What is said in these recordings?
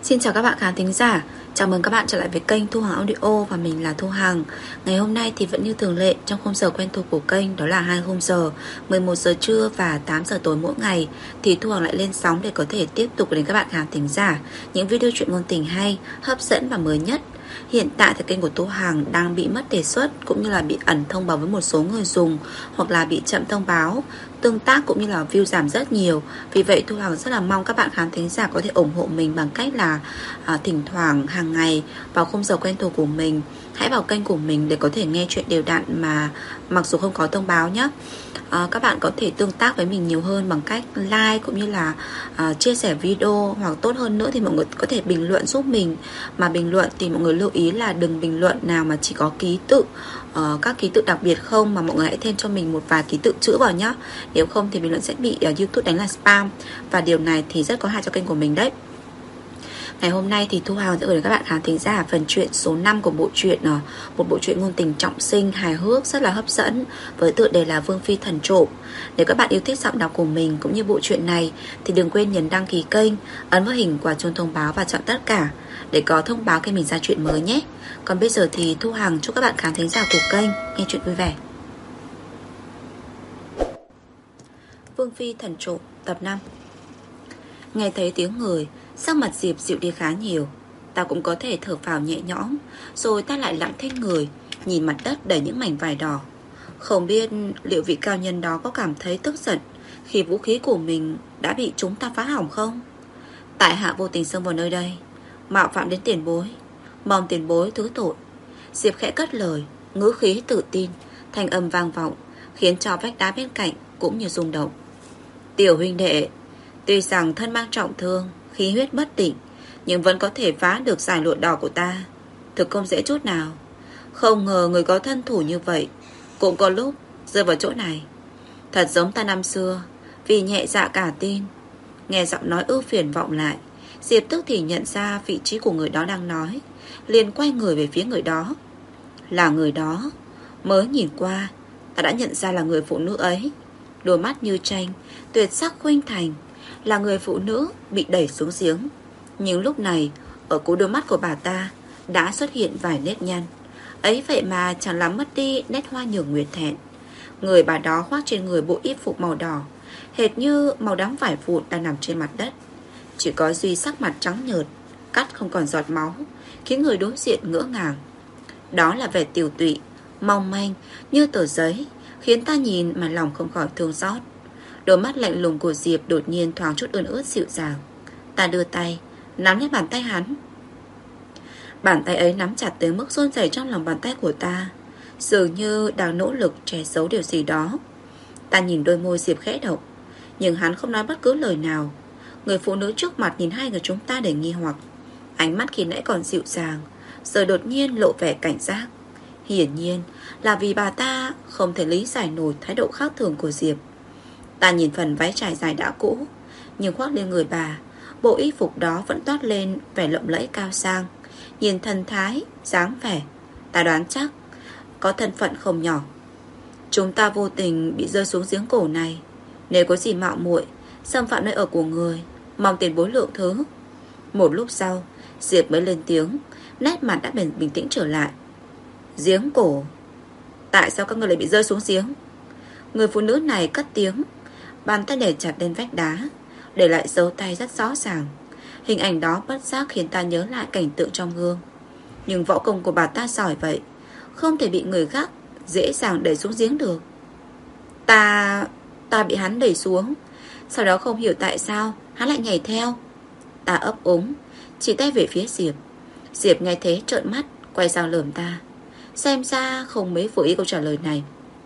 Xin chào các bạn khán thính giả. Chào mừng các bạn trở lại với kênh Thu Hằng Audio và mình là Thu Hằng. Ngày hôm nay thì vẫn như thường lệ, trong khung giờ quen thuộc của kênh, đó là 2 khung giờ 11 giờ trưa và 8 giờ tối mỗi ngày, thì Thu Hằng lại lên sóng để có thể tiếp tục đến các bạn khán thính giả những video truyện ngôn tình hay, hấp dẫn và mới nhất. Hiện tại thì kênh của Thu Hằng đang bị mất đề xuất cũng như là bị ẩn thông báo với một số người dùng, hoặc là bị chậm thông báo, tương tác cũng như là view giảm rất nhiều. Vì vậy Thu Hằng rất là mong các bạn khán thính giả có thể ủng hộ mình bằng cách là thỉnh thoảng hàng ngày vào khung giờ quen thuộc của mình, hãy vào kênh của mình để có thể nghe chuyện đều đặn mà mặc dù không có thông báo nhé. Các bạn có thể tương tác với mình nhiều hơn bằng cách like cũng như là chia sẻ video, hoặc tốt hơn nữa thì mọi người có thể bình luận giúp mình. Mà bình luận thì mọi người lưu ý là đừng bình luận nào mà chỉ có ký tự, các ký tự đặc biệt không, mà mọi người hãy thêm cho mình một vài ký tự chữ vào nhé. Nếu không thì bình luận sẽ bị YouTube đánh là spam, và điều này thì rất có hại cho kênh của mình đấy. Ngày hôm nay thì Thu Hằng sẽ gửi đến các bạn khán thính giả phần truyện số 5 của bộ truyện, một bộ truyện ngôn tình trọng sinh hài hước rất là hấp dẫn với tựa đề là Vương Phi Thần Trộm. Nếu các bạn yêu thích giọng đọc của mình cũng như bộ truyện này thì đừng quên nhấn đăng ký kênh, ấn vào hình quả chuông thông báo và chọn tất cả để có thông báo khi mình ra truyện mới nhé. Còn bây giờ thì Thu Hằng chúc các bạn khán thính giả của kênh nghe truyện vui vẻ. Vương Phi Thần Trộm tập 5. Nghe thấy tiếng người, sắc mặt Diệp dịu đi khá nhiều. Ta cũng có thể thở phào nhẹ nhõm. Rồi ta lại lặng thinh người, nhìn mặt đất đầy những mảnh vải đỏ. Không biết liệu vị cao nhân đó có cảm thấy tức giận khi vũ khí của mình đã bị chúng ta phá hỏng không? Tại hạ vô tình xông vào nơi đây, mạo phạm đến tiền bối, mong tiền bối thứ tội. Diệp khẽ cất lời, ngữ khí tự tin, thanh âm vang vọng, khiến cho vách đá bên cạnh cũng như rung động. Tiểu huynh đệ, tuy rằng thân mang trọng thương, khí huyết bất định, nhưng vẫn có thể phá được giải lụa đỏ của ta. Thực không dễ chút nào. Không ngờ người có thân thủ như vậy cũng có lúc rơi vào chỗ này. Thật giống ta năm xưa, vì nhẹ dạ cả tin. Nghe giọng nói ưu phiền vọng lại, Diệp tức thì nhận ra vị trí của người đó đang nói, liền quay người về phía người đó. Là người đó. Mới nhìn qua, ta đã nhận ra là người phụ nữ ấy. Đôi mắt như tranh, tuyệt sắc khuynh thành, là người phụ nữ bị đẩy xuống giếng. Nhưng lúc này, ở cuối đôi mắt của bà ta đã xuất hiện vài nếp nhăn. Ấy vậy mà chẳng làm mất đi nét hoa nhường nguyệt thẹn. Người bà đó khoác trên người bộ y phục màu đỏ, hệt như màu đám vải vụn đang nằm trên mặt đất. Chỉ có duy sắc mặt trắng nhợt, cắt không còn giọt máu, khiến người đối diện ngỡ ngàng. Đó là vẻ tiều tụy, mong manh như tờ giấy, khiến ta nhìn mà lòng không khỏi thương xót. Đôi mắt lạnh lùng của Diệp đột nhiên thoáng chút ươn ướt dịu dàng. Ta đưa tay nắm lấy bàn tay hắn. Bàn tay ấy nắm chặt tới mức run rẩy trong lòng bàn tay của ta, dường như đang nỗ lực che giấu điều gì đó. Ta nhìn đôi môi Diệp khẽ động, nhưng hắn không nói bất cứ lời nào. Người phụ nữ trước mặt nhìn hai người chúng ta để nghi hoặc. Ánh mắt khi nãy còn dịu dàng, giờ đột nhiên lộ vẻ cảnh giác. Hiển nhiên là vì bà ta không thể lý giải nổi thái độ khác thường của Diệp. Ta nhìn phần váy trải dài đã cũ, nhưng khoác lên người bà, bộ y phục đó vẫn toát lên vẻ lộng lẫy cao sang. Nhìn thần thái, dáng vẻ, ta đoán chắc có thân phận không nhỏ. Chúng ta vô tình bị rơi xuống giếng cổ này. Nếu có gì mạo muội xâm phạm nơi ở của người, mong tiền bối lượng thứ. Một lúc sau, Diệp mới lên tiếng, nét mặt đã bình tĩnh trở lại. Giếng cổ? Tại sao các người lại bị rơi xuống giếng? Người phụ nữ này cất tiếng, bàn tay để chặt lên vách đá, để lại dấu tay rất rõ ràng. Hình ảnh đó bất giác khiến ta nhớ lại cảnh tượng trong gương. Nhưng võ công của bà ta giỏi vậy, không thể bị người khác dễ dàng đẩy xuống giếng được. Ta bị hắn đẩy xuống, sau đó không hiểu tại sao hắn lại nhảy theo. Ta ấp úng, chỉ tay về phía Diệp. Diệp nghe thế trợn mắt, quay sang lườm ta. Xem ra không mấy vừa ý câu trả lời này.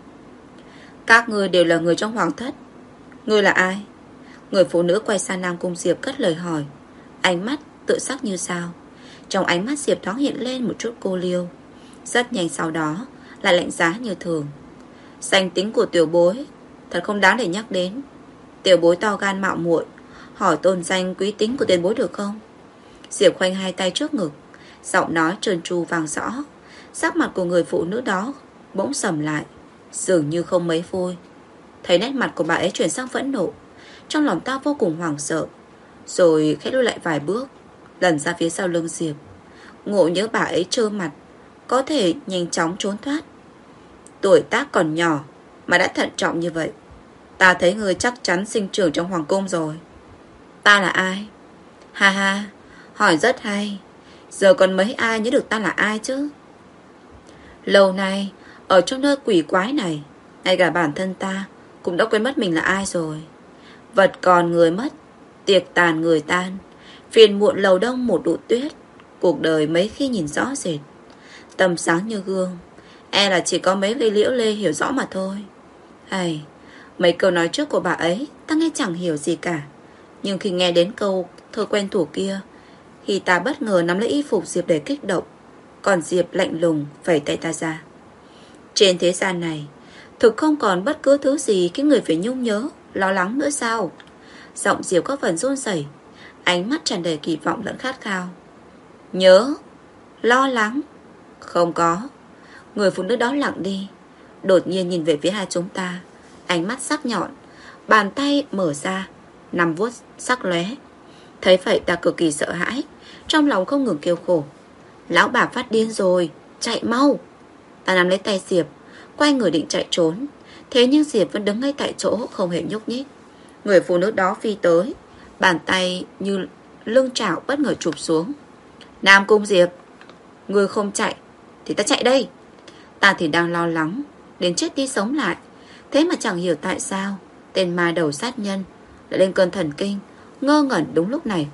Các ngươi đều là người trong hoàng thất. Ngươi là ai? Người phụ nữ quay sang Nam Cung Diệp cất lời hỏi, ánh mắt tự sắc như sao. Trong ánh mắt Diệp thoáng hiện lên một chút cô liêu. Rất nhanh sau đó lại lạnh giá như thường. Danh tính của tiểu bối thật không đáng để nhắc đến. Tiểu bối to gan mạo muội, hỏi tôn danh quý tính của tiền bối được không? Diệp khoanh hai tay trước ngực, giọng nói trơn tru vang rõ. Sắc mặt của người phụ nữ đó bỗng sầm lại, dường như không mấy vui. Thấy nét mặt của bà ấy chuyển sang phẫn nộ, trong lòng ta vô cùng hoảng sợ, rồi khẽ lùi lại vài bước. lần ra phía sau lưng Diệp. Ngộ nhớ bà ấy trơ mặt, có thể nhanh chóng trốn thoát. Tuổi tác còn nhỏ mà đã thận trọng như vậy. Ta thấy người chắc chắn sinh trưởng trong hoàng cung rồi. Ta là ai? Ha ha, hỏi rất hay. Giờ còn mấy ai nhớ được ta là ai chứ? Lâu nay ở trong nơi quỷ quái này, ngay cả bản thân ta cũng đã quên mất mình là ai rồi. Vật còn người mất, tiệc tàn người tan, phiền muộn lầu đông một đụ tuyết. Cuộc đời mấy khi nhìn rõ rệt, tầm sáng như gương. E là chỉ có mấy cây liễu lê hiểu rõ mà thôi. Hay, mấy câu nói trước của bà ấy ta nghe chẳng hiểu gì cả. Nhưng khi nghe đến câu thơ quen thuộc kia, thì ta bất ngờ nắm lấy y phục Diệp để kích động. Còn Diệp lạnh lùng phẩy tay ta ra. Trên thế gian này thực không còn bất cứ thứ gì cái người phải nhung nhớ, lo lắng nữa sao? Giọng Diệp có phần run rẩy, ánh mắt tràn đầy kỳ vọng lẫn khát khao. Nhớ, lo lắng? Không có. Người phụ nữ đó lặng đi, đột nhiên nhìn về phía hai chúng ta, ánh mắt sắc nhọn, bàn tay mở ra, nằm vuốt sắc lóe. Thấy vậy ta cực kỳ sợ hãi, trong lòng không ngừng kêu khổ. Lão bà phát điên rồi, chạy mau. Ta nắm lấy tay Diệp, quay người định chạy trốn. Thế nhưng Diệp vẫn đứng ngay tại chỗ, không hề nhúc nhích. Người phụ nữ đó phi tới, bàn tay như lưng chảo bất ngờ chụp xuống. Nam Cung Diệp, người không chạy thì ta chạy đây. Ta thì đang lo lắng đến chết đi sống lại. Thế mà chẳng hiểu tại sao tên ma đầu sát nhân lại lên cơn thần kinh, ngơ ngẩn đúng lúc này.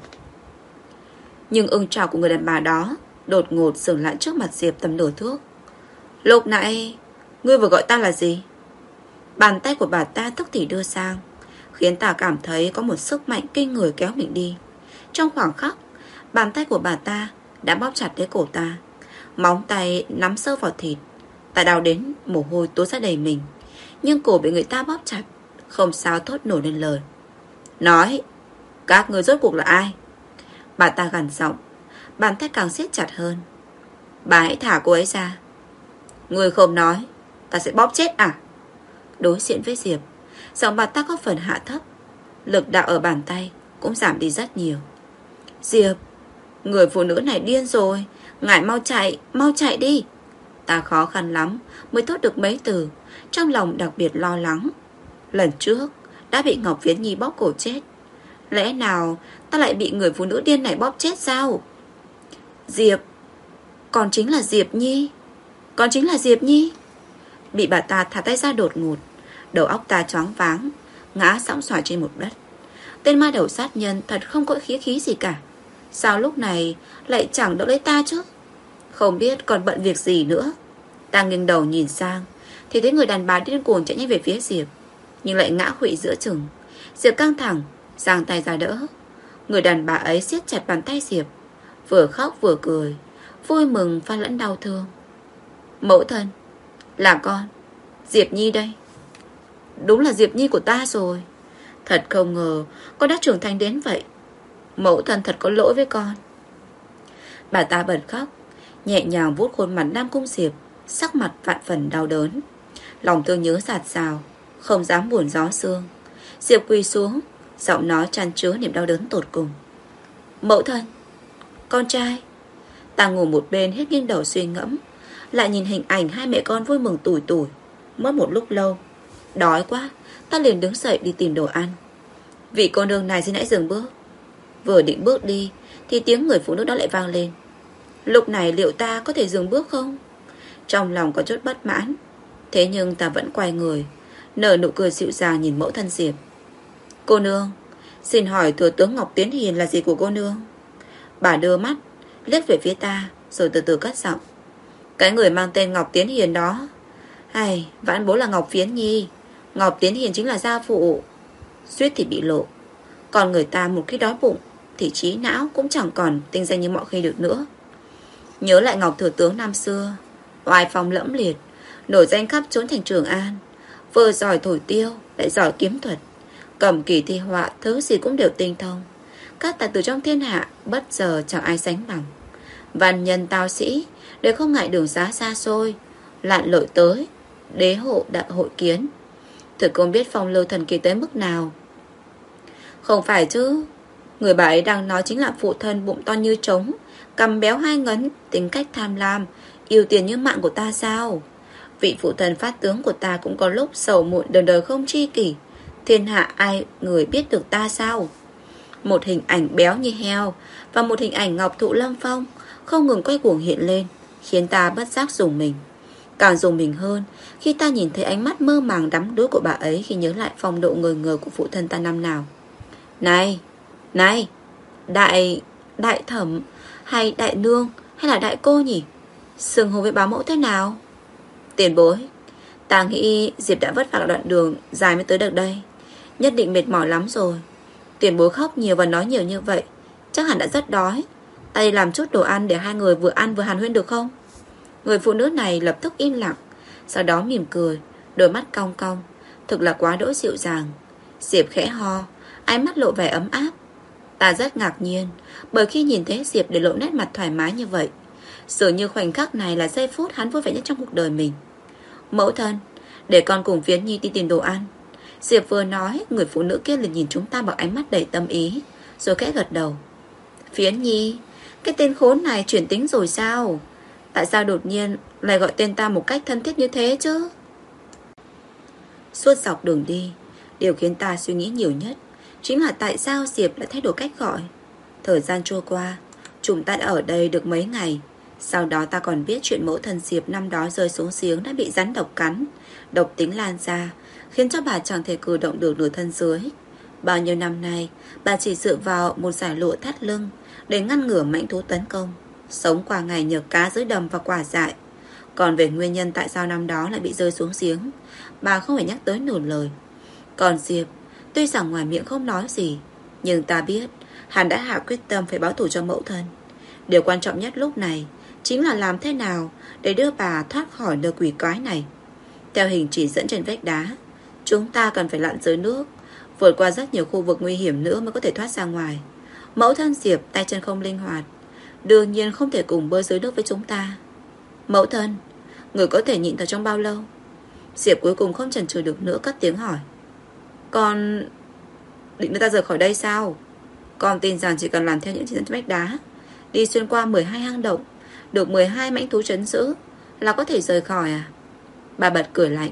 Nhưng ưng chảo của người đàn bà đó đột ngột dừng lại trước mặt Diệp tầm nửa thước. Lúc nãy ngươi vừa gọi ta là gì? Bàn tay của bà ta tức thì đưa sang, khiến ta cảm thấy có một sức mạnh kinh người kéo mình đi. Trong khoảng khắc, bàn tay của bà ta đã bóp chặt lấy cổ ta. Móng tay nắm sâu vào thịt. Ta đau đến mồ hôi túa ra đầy mình. Nhưng cổ bị người ta bóp chặt, không sao thốt nổi lên lời. Nói, các người rốt cuộc là ai? Bà ta gằn giọng, bàn tay càng siết chặt hơn. Bà hãy thả cô ấy ra. Người không nói, ta sẽ bóp chết à? Đối diện với Diệp, giọng bà ta có phần hạ thấp, lực đạo ở bàn tay cũng giảm đi rất nhiều. Diệp, người phụ nữ này điên rồi, ngài mau chạy đi. Ta khó khăn lắm mới thốt được mấy từ, trong lòng đặc biệt lo lắng. Lần trước đã bị Ngọc Viễn Nhi bóp cổ chết, lẽ nào ta lại bị người phụ nữ điên này bóp chết sao? Diệp, còn chính là Diệp Nhi. Còn chính là Diệp Nhi. Bị bà ta thả tay ra đột ngột, đầu óc ta choáng váng, ngã sõng xoài trên một đất. Tên ma đầu sát nhân thật không có khí khí gì cả. Sao lúc này lại chẳng đỡ lấy ta chứ? Không biết còn bận việc gì nữa. Ta nghiêng đầu nhìn sang, thì thấy người đàn bà điên cuồng chạy nhanh về phía Diệp, nhưng lại ngã khuỵu giữa chừng. Diệp căng thẳng giang tay ra đỡ. Người đàn bà ấy siết chặt bàn tay Diệp, vừa khóc vừa cười, vui mừng pha lẫn đau thương. Mẫu thân, là con, Diệp Nhi đây. Đúng là Diệp Nhi của ta rồi. Thật không ngờ con đã trưởng thành đến vậy. Mẫu thân thật có lỗi với con. Bà ta bật khóc, nhẹ nhàng vuốt khuôn mặt Nam Cung Diệp, sắc mặt vạn phần đau đớn. Lòng thương nhớ dạt dào, không dám buồn gió sương. Diệp quỳ xuống, giọng nói chan chứa niềm đau đớn tột cùng. Mẫu thân, con trai. Ta ngồi một bên hết nghiêng đầu suy ngẫm, lại nhìn hình ảnh hai mẹ con vui mừng tủi tủi. Mất một lúc lâu, đói quá, ta liền đứng dậy đi tìm đồ ăn. Vị cô nương này xin hãy dừng bước. Vừa định bước đi thì tiếng người phụ nữ đó lại vang lên. Lúc này liệu ta có thể dừng bước không? Trong lòng có chút bất mãn, thế nhưng ta vẫn quay người, nở nụ cười dịu dàng nhìn mẫu thân Diệp. Cô nương, xin hỏi thừa tướng Ngọc Tiến Hiền là gì của cô nương? Bà đưa mắt liếc về phía ta, rồi từ từ cất giọng. Cái người mang tên Ngọc Tiến Hiền đó, hay vãn bố là Ngọc Phiến Nhi. Ngọc Tiến Hiền chính là gia phụ. Suýt thì bị lộ. Còn người ta một khi đói bụng thì trí não cũng chẳng còn tinh danh như mọi khi được nữa. Nhớ lại Ngọc thừa tướng năm xưa, oai phong lẫm liệt, nổi danh khắp trốn thành Trường An, vừa giỏi thổi tiêu lại giỏi kiếm thuật, cầm kỳ thi họa, thứ gì cũng đều tinh thông. Các tài tử trong thiên hạ bất giờ chẳng ai sánh bằng. Văn nhân tao sĩ đều không ngại đường xá xa xôi, lặn lội tới đế hộ đại hội kiến. Thực không biết phong lưu thần kỳ tới mức nào. Không phải chứ, Người bà ấy đang nói chính là phụ thân bụng to như trống, cằm béo hai ngấn, tính cách tham lam, yêu tiền như mạng của ta sao? Vị phụ thần phát tướng của ta cũng có lúc sầu muộn đời đời không tri kỷ. Thiên hạ ai người biết được ta sao? Một hình ảnh béo như heo và một hình ảnh Ngọc Thụ Lâm Phong không ngừng quay cuồng hiện lên, khiến ta bất giác rùng mình. Càng rùng mình hơn khi ta nhìn thấy ánh mắt mơ màng đắm đuối của bà ấy khi nhớ lại phong độ ngời ngời của phụ thân ta năm nào. Này, này, đại thẩm hay đại nương hay là đại cô nhỉ? Xưng hô với bá mẫu thế nào? Tiền bối, ta nghĩ Diệp đã vất vả đoạn đường dài mới tới được đây, nhất định mệt mỏi lắm rồi. Tiền bối khóc nhiều và nói nhiều như vậy, chắc hẳn đã rất đói. Ta đi làm chút đồ ăn để hai người vừa ăn vừa hàn huyên được không? Người phụ nữ này lập tức im lặng, sau đó mỉm cười, đôi mắt cong cong, thực là quá đỗi dịu dàng. Diệp khẽ ho, ánh mắt lộ vẻ ấm áp. Ta rất ngạc nhiên, bởi khi nhìn thấy Diệp để lộ nét mặt thoải mái như vậy, dường như khoảnh khắc này là giây phút hắn vui vẻ nhất trong cuộc đời mình. Mẫu thân, để con cùng Phiến Nhi đi tìm đồ ăn. Diệp vừa nói, người phụ nữ kia liền nhìn chúng ta bằng ánh mắt đầy tâm ý, rồi khẽ gật đầu. Phiến Nhi, cái tên khốn này chuyển tính rồi sao? Tại sao đột nhiên lại gọi tên ta một cách thân thiết như thế chứ? Suốt dọc đường đi, điều khiến ta suy nghĩ nhiều nhất chính là tại sao Diệp lại thay đổi cách gọi. Thời gian trôi qua, chúng ta đã ở đây được mấy ngày. Sau đó ta còn biết chuyện mẫu thân Diệp năm đó rơi xuống giếng đã bị rắn độc cắn, độc tính lan ra, khiến cho bà chẳng thể cử động được nửa thân dưới. Bao nhiêu năm nay, bà chỉ dựa vào một giải lụa thắt lưng để ngăn ngừa mãnh thú tấn công, sống qua ngày nhờ cá dưới đầm và quả dại. Còn về nguyên nhân tại sao năm đó lại bị rơi xuống giếng, bà không phải nhắc tới nửa lời. Còn Diệp, tuy rằng ngoài miệng không nói gì, nhưng ta biết hắn đã hạ quyết tâm phải báo thù cho mẫu thân. Điều quan trọng nhất lúc này chính là làm thế nào để đưa bà thoát khỏi nơi quỷ quái này. Theo hình chỉ dẫn trên vách đá, chúng ta cần phải lặn dưới nước, vượt qua rất nhiều khu vực nguy hiểm nữa mới có thể thoát ra ngoài. Mẫu thân Diệp tay chân không linh hoạt, đương nhiên không thể cùng bơi dưới nước với chúng ta. Mẫu thân, người có thể nhịn thật trong bao lâu? Diệp cuối cùng không chần chừ được nữa cất tiếng hỏi. Con định đưa ta rời khỏi đây sao? Con tin rằng chỉ cần làm theo những chỉ dẫn trên vách đá, đi xuyên qua 12 hang động, được 12 mãnh thú trấn giữ là có thể rời khỏi à? Bà bật cười lạnh.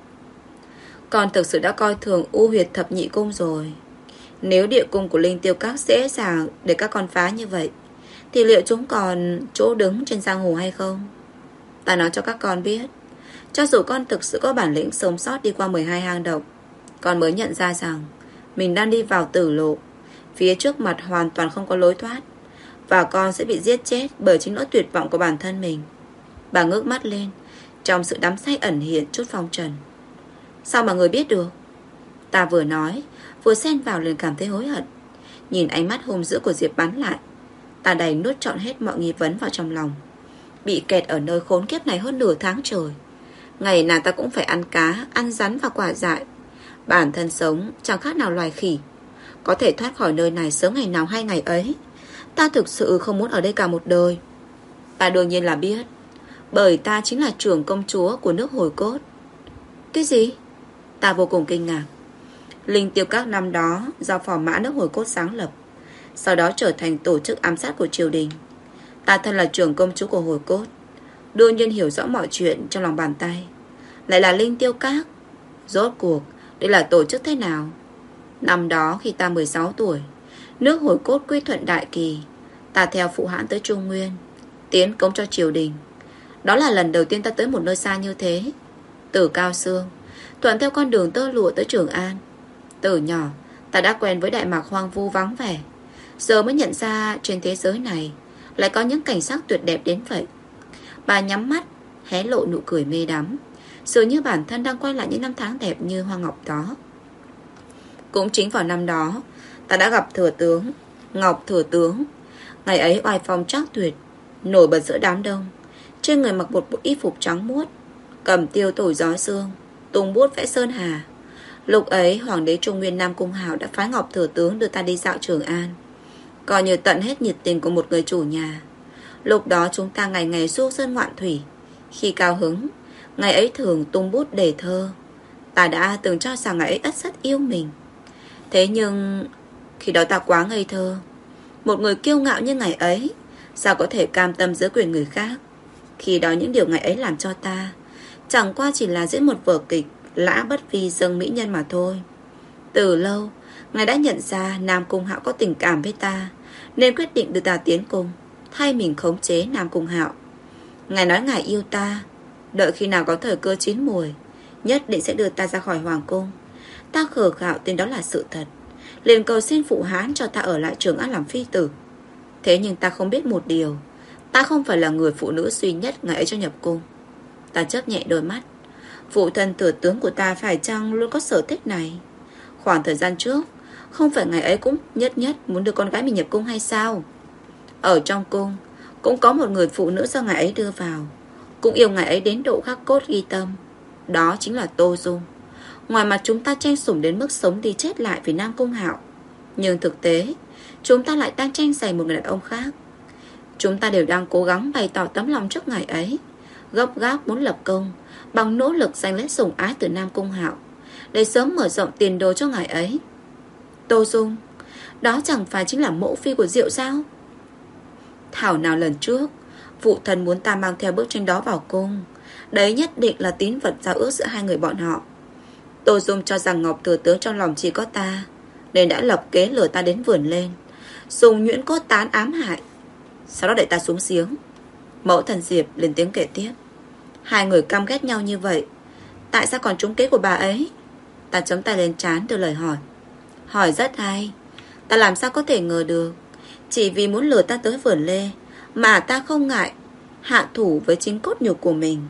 Con thực sự đã coi thường U Huyệt Thập Nhị Cung rồi. Nếu địa cung của Linh Tiêu Các dễ dàng để các con phá như vậy, thì liệu chúng còn chỗ đứng trên giang hồ hay không? Ta nói cho các con biết, cho dù con thực sự có bản lĩnh sống sót đi qua 12 hang động, con mới nhận ra rằng mình đang đi vào tử lộ, phía trước mặt hoàn toàn không có lối thoát, và con sẽ bị giết chết bởi chính nỗi tuyệt vọng của bản thân mình. Bà ngước mắt lên, trong sự đắm say ẩn hiện chút phong trần. Sao mà người biết được? Ta vừa nói, vừa xen vào liền cảm thấy hối hận. Nhìn ánh mắt hung dữ của Diệp bắn lại, ta đành nuốt trọn hết mọi nghi vấn vào trong lòng. Bị kẹt ở nơi khốn kiếp này hơn nửa tháng trời, ngày nào ta cũng phải ăn cá, ăn rắn và quả dại. Bản thân sống chẳng khác nào loài khỉ. Có thể thoát khỏi nơi này sớm ngày nào hay ngày ấy. Ta thực sự không muốn ở đây cả một đời. Ta đương nhiên là biết, bởi ta chính là trưởng công chúa của nước Hồi Cốt. Cái gì? Ta vô cùng kinh ngạc. Linh Tiêu Các năm đó do phò mã nước Hồi Cốt sáng lập, sau đó trở thành tổ chức ám sát của triều đình. Ta thân là trưởng công chúa của Hồi Cốt, đương nhiên hiểu rõ mọi chuyện trong lòng bàn tay. Lại là Linh Tiêu Các. Rốt cuộc đây là tổ chức thế nào? Năm đó khi ta 16 tuổi, nước Hồi Cốt quy thuận Đại Kỳ, ta theo phụ hãn tới Trung Nguyên, tiến cống cho triều đình. Đó là lần đầu tiên ta tới một nơi xa như thế. Từ Cao Xương thuận theo con đường tơ lụa tới Trường An. Từ nhỏ ta đã quen với Đại Mạc hoang vu vắng vẻ, giờ mới nhận ra trên thế giới này lại có những cảnh sắc tuyệt đẹp đến vậy. Bà nhắm mắt, hé lộ nụ cười mê đắm, dường như bản thân đang quay lại những năm tháng đẹp như hoa ngọc đó. Cũng chính vào năm đó, ta đã gặp thừa tướng Ngọc Thừa Tướng. Ngày ấy oai phong trác tuyệt, nổi bật giữa đám đông. Trên người mặc một bộ y phục trắng muốt, cầm tiêu thổi gió sương, tung bút vẽ sơn hà. Lúc ấy hoàng đế Trung Nguyên Nam Cung Hạo đã phái Ngọc Thừa Tướng đưa ta đi dạo Trường An, coi như tận hết nhiệt tình của một người chủ nhà. Lúc đó chúng ta ngày ngày du sơn ngoạn thủy. Khi cao hứng, ngày ấy thường tung bút đề thơ. Ta đã từng cho rằng ngày ấy ắt rất yêu mình. Thế nhưng Khi đó ta quá ngây thơ. Một người kiêu ngạo như ngày ấy sao có thể cam tâm dưới quyền người khác? Khi đó những điều ngày ấy làm cho ta chẳng qua chỉ là diễn một vở kịch lã bất vi dâng mỹ nhân mà thôi. Từ lâu ngài đã nhận ra Nam Cung Hạo có tình cảm với ta, nên quyết định đưa ta tiến cung, thay mình khống chế Nam Cung Hạo. Ngài nói ngài yêu ta, đợi khi nào có thời cơ chín muồi, nhất định sẽ đưa ta ra khỏi hoàng cung. Ta khờ khạo tin đó là sự thật, liền cầu xin phụ hán cho ta ở lại Trường An làm phi tử. Thế nhưng ta không biết một điều, ta không phải là người phụ nữ duy nhất ngài ấy cho nhập cung. Ta chớp nhẹ đôi mắt. Phụ thân thừa tướng của ta phải chăng luôn có sở thích này? Khoảng thời gian trước, không phải ngài ấy cũng nhất muốn đưa con gái mình nhập cung hay sao? Ở trong cung cũng có một người phụ nữ do ngài ấy đưa vào, cũng yêu ngài ấy đến độ khắc cốt ghi tâm. Đó chính là Tô Dung. Ngoài mặt chúng ta tranh sủng đến mức sống đi chết lại vì Nam Cung Hạo, nhưng thực tế chúng ta lại đang tranh giành một người đàn ông khác. Chúng ta đều đang cố gắng bày tỏ tấm lòng trước ngài ấy, gấp gáp muốn lập công, bằng nỗ lực giành lấy sủng ái từ Nam Cung Hạo, để sớm mở rộng tiền đồ cho ngài ấy. Tô Dung, đó chẳng phải chính là mẫu phi của Diệu sao? Thảo nào lần trước phụ thân muốn ta mang theo bức tranh đó vào cung, đấy nhất định là tín vật giao ước giữa hai người bọn họ. Tô Dung cho rằng Ngọc thừa tướng trong lòng chỉ có ta, nên đã lập kế lừa ta đến vườn lên, dùng nhuyễn cốt tán ám hại, sau đó đẩy ta xuống giếng. Mẫu thần Diệp lên tiếng kể tiếp. Hai người căm ghét nhau như vậy, tại sao còn trúng kế của bà ấy? Ta chấm tay lên trán đưa lời hỏi. Hỏi rất hay. Ta làm sao có thể ngờ được, chỉ vì muốn lừa ta tới vườn lê mà ta không ngại hạ thủ với chính cốt nhục của mình.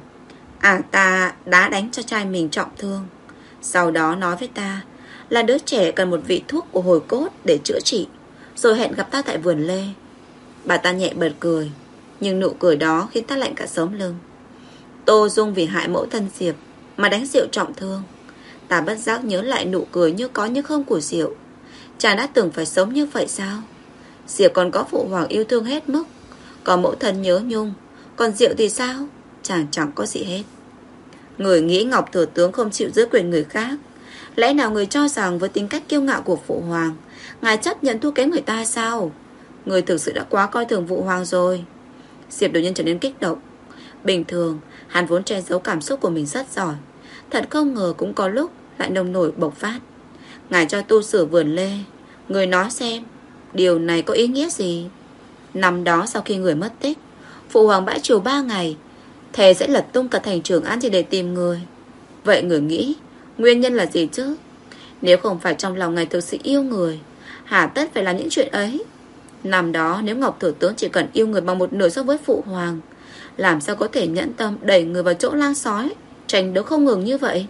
Ta đã đánh cho trai mình trọng thương, sau đó nói với ta là đứa trẻ cần một vị thuốc của hồi cốt để chữa trị, rồi hẹn gặp ta tại vườn lê. Bà ta nhẹ bật cười, nhưng nụ cười đó khiến ta lạnh cả sống lưng. Tô Dung vì hại mẫu thân Diệp mà đánh Diệu trọng thương. Ta bất giác nhớ lại nụ cười như có như không của Diệu. Chàng đã từng phải sống như vậy sao? Diệp còn có phụ hoàng yêu thương hết mức, còn mẫu thân nhớ nhung. Còn Diệu thì sao? Chàng chẳng có gì hết. Người nghĩ Ngọc thừa tướng không chịu giữ quyền người khác, lẽ nào người cho rằng với tính cách kiêu ngạo của phụ hoàng, ngài chấp nhận thua kém người ta sao? Người thực sự đã quá coi thường phụ hoàng rồi. Diệp đột nhiên trở nên kích động. Bình thường hắn vốn che giấu cảm xúc của mình rất giỏi, thật không ngờ cũng có lúc lại nông nổi bộc phát. Ngài cho tu sửa vườn lê, người nói xem điều này có ý nghĩa gì? Năm đó sau khi người mất tích, phụ hoàng bãi triều 3 ngày, thề sẽ lật tung cả thành Trường An chỉ để tìm người. Vậy người nghĩ nguyên nhân là gì chứ? Nếu không phải trong lòng ngài thực sự yêu người, hà tất phải làm những chuyện ấy? Năm đó nếu Ngọc thừa tướng chỉ cần yêu người bằng một nửa so với phụ hoàng, làm sao có thể nhẫn tâm đẩy người vào chỗ lang sói, tranh đấu không ngừng như vậy?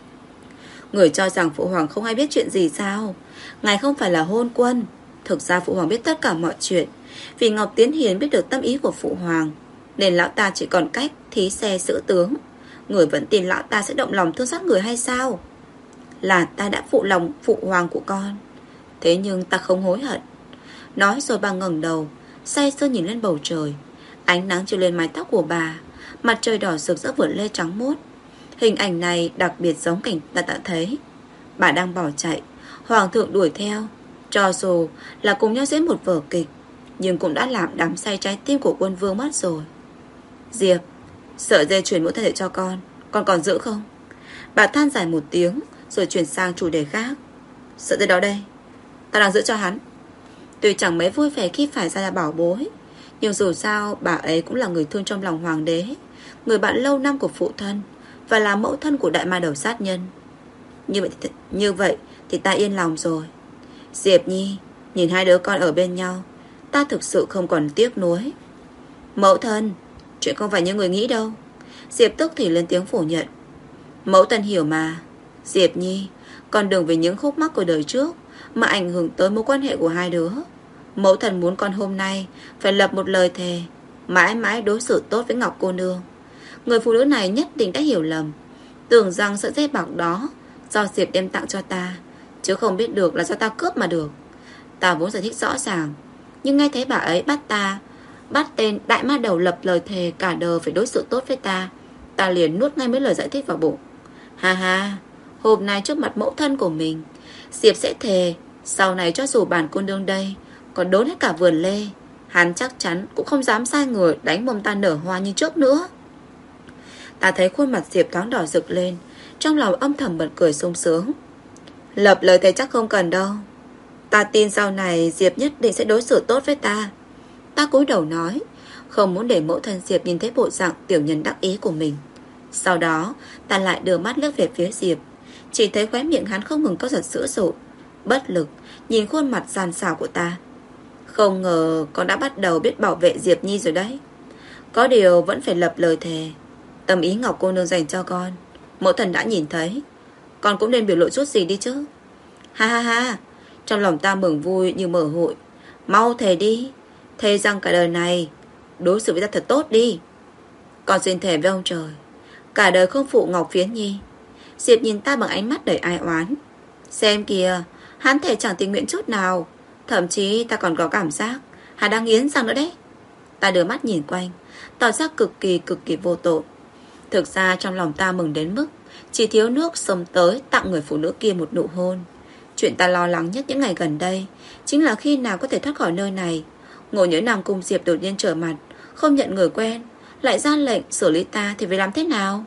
Người cho rằng phụ hoàng không hay biết chuyện gì sao? Ngài không phải là hôn quân. Thực ra phụ hoàng biết tất cả mọi chuyện. Vì Ngọc Tiến Hiền biết được tâm ý của phụ hoàng, nên lão ta chỉ còn cách thí xe xử tướng. Người vẫn tin lão ta sẽ động lòng thương xót người hay sao? Là ta đã phụ lòng phụ hoàng của con, thế nhưng ta không hối hận. Nói rồi bà ngẩng đầu, say sưa nhìn lên bầu trời. Ánh nắng chiếu lên mái tóc của bà, mặt trời đỏ rực giữa vườn lê trắng muốt. Hình ảnh này đặc biệt giống cảnh ta đã thấy. Bà đang bỏ chạy, hoàng thượng đuổi theo. Cho dù là cùng nhau diễn một vở kịch, nhưng cũng đã làm đắm say trái tim của quân vương mất rồi. Diệp, sợi dây chuyền mẫu thân để cho con còn giữ không? Bà than dài một tiếng, rồi chuyển sang chủ đề khác. Sợi dây đó đây, ta đang giữ cho hắn. Tuy chẳng mấy vui vẻ khi phải ra là bảo bối, nhưng dù sao bà ấy cũng là người thương trong lòng hoàng đế, người bạn lâu năm của phụ thân, và là mẫu thân của đại ma đầu sát nhân. Như vậy thì ta yên lòng rồi. Diệp Nhi, nhìn hai đứa con ở bên nhau, ta thực sự không còn tiếc nuối. Mẫu thân, chuyện không phải như người nghĩ đâu. Diệp tức thì lên tiếng phủ nhận. Mẫu thân hiểu mà. Diệp Nhi, con đừng vì những khúc mắc của đời trước mà ảnh hưởng tới mối quan hệ của hai đứa. Mẫu thân muốn con hôm nay phải lập một lời thề, mãi mãi đối xử tốt với Ngọc cô nương. Người phụ nữ này nhất định đã hiểu lầm, tưởng rằng sợi dây bạc đó do Diệp đem tặng cho ta, chứ không biết được là do ta cướp mà được. Ta vốn giải thích rõ ràng, nhưng nghe thấy bà ấy bắt tên đại ma đầu lập lời thề cả đời phải đối xử tốt với ta, ta liền nuốt ngay mấy lời giải thích vào bụng. Ha ha, hôm nay trước mặt mẫu thân của mình, Diệp sẽ thề Sau này cho dù bản cô nương đây còn đốn hết cả vườn lê, hắn chắc chắn cũng không dám sai người đánh mông ta nở hoa như trước nữa. Ta thấy khuôn mặt Diệp thoáng đỏ rực lên, trong lòng âm thầm bật cười sung sướng. Lập lời thề chắc không cần đâu. Ta tin sau này Diệp nhất định sẽ đối xử tốt với ta. Ta cúi đầu nói, không muốn để mẫu thân Diệp nhìn thấy bộ dạng tiểu nhân đắc ý của mình. Sau đó ta lại đưa mắt liếc về phía Diệp, chỉ thấy khóe miệng hắn không ngừng có giật dữ dội, bất lực nhìn khuôn mặt gian xảo của ta. Không ngờ con đã bắt đầu biết bảo vệ Diệp Nhi rồi đấy. Có điều vẫn phải lập lời thề. Tâm ý Ngọc cô nương dành cho con, mẫu thần đã nhìn thấy, con cũng nên biểu lộ chút gì đi chứ. Ha ha ha. Trong lòng ta mừng vui như mở hội. Mau thề đi. Thề rằng cả đời này đối xử với ta thật tốt đi. Con xin thề với ông trời, cả đời không phụ Ngọc Phiến Nhi. Diệp nhìn ta bằng ánh mắt đầy ai oán. Xem kìa, hắn thề chẳng tình nguyện chút nào. Thậm chí ta còn có cảm giác hắn đang nghiến răng nữa đấy. Ta đưa mắt nhìn quanh, tỏ ra cực kỳ vô tội. Thực ra trong lòng ta mừng đến mức chỉ thiếu nước xông tới tặng người phụ nữ kia một nụ hôn. Chuyện ta lo lắng nhất những ngày gần đây chính là khi nào có thể thoát khỏi nơi này. Ngộ nhỡ Nam Cung Diệp đột nhiên trở mặt, không nhận người quen, lại ra lệnh xử lý ta thì phải làm thế nào?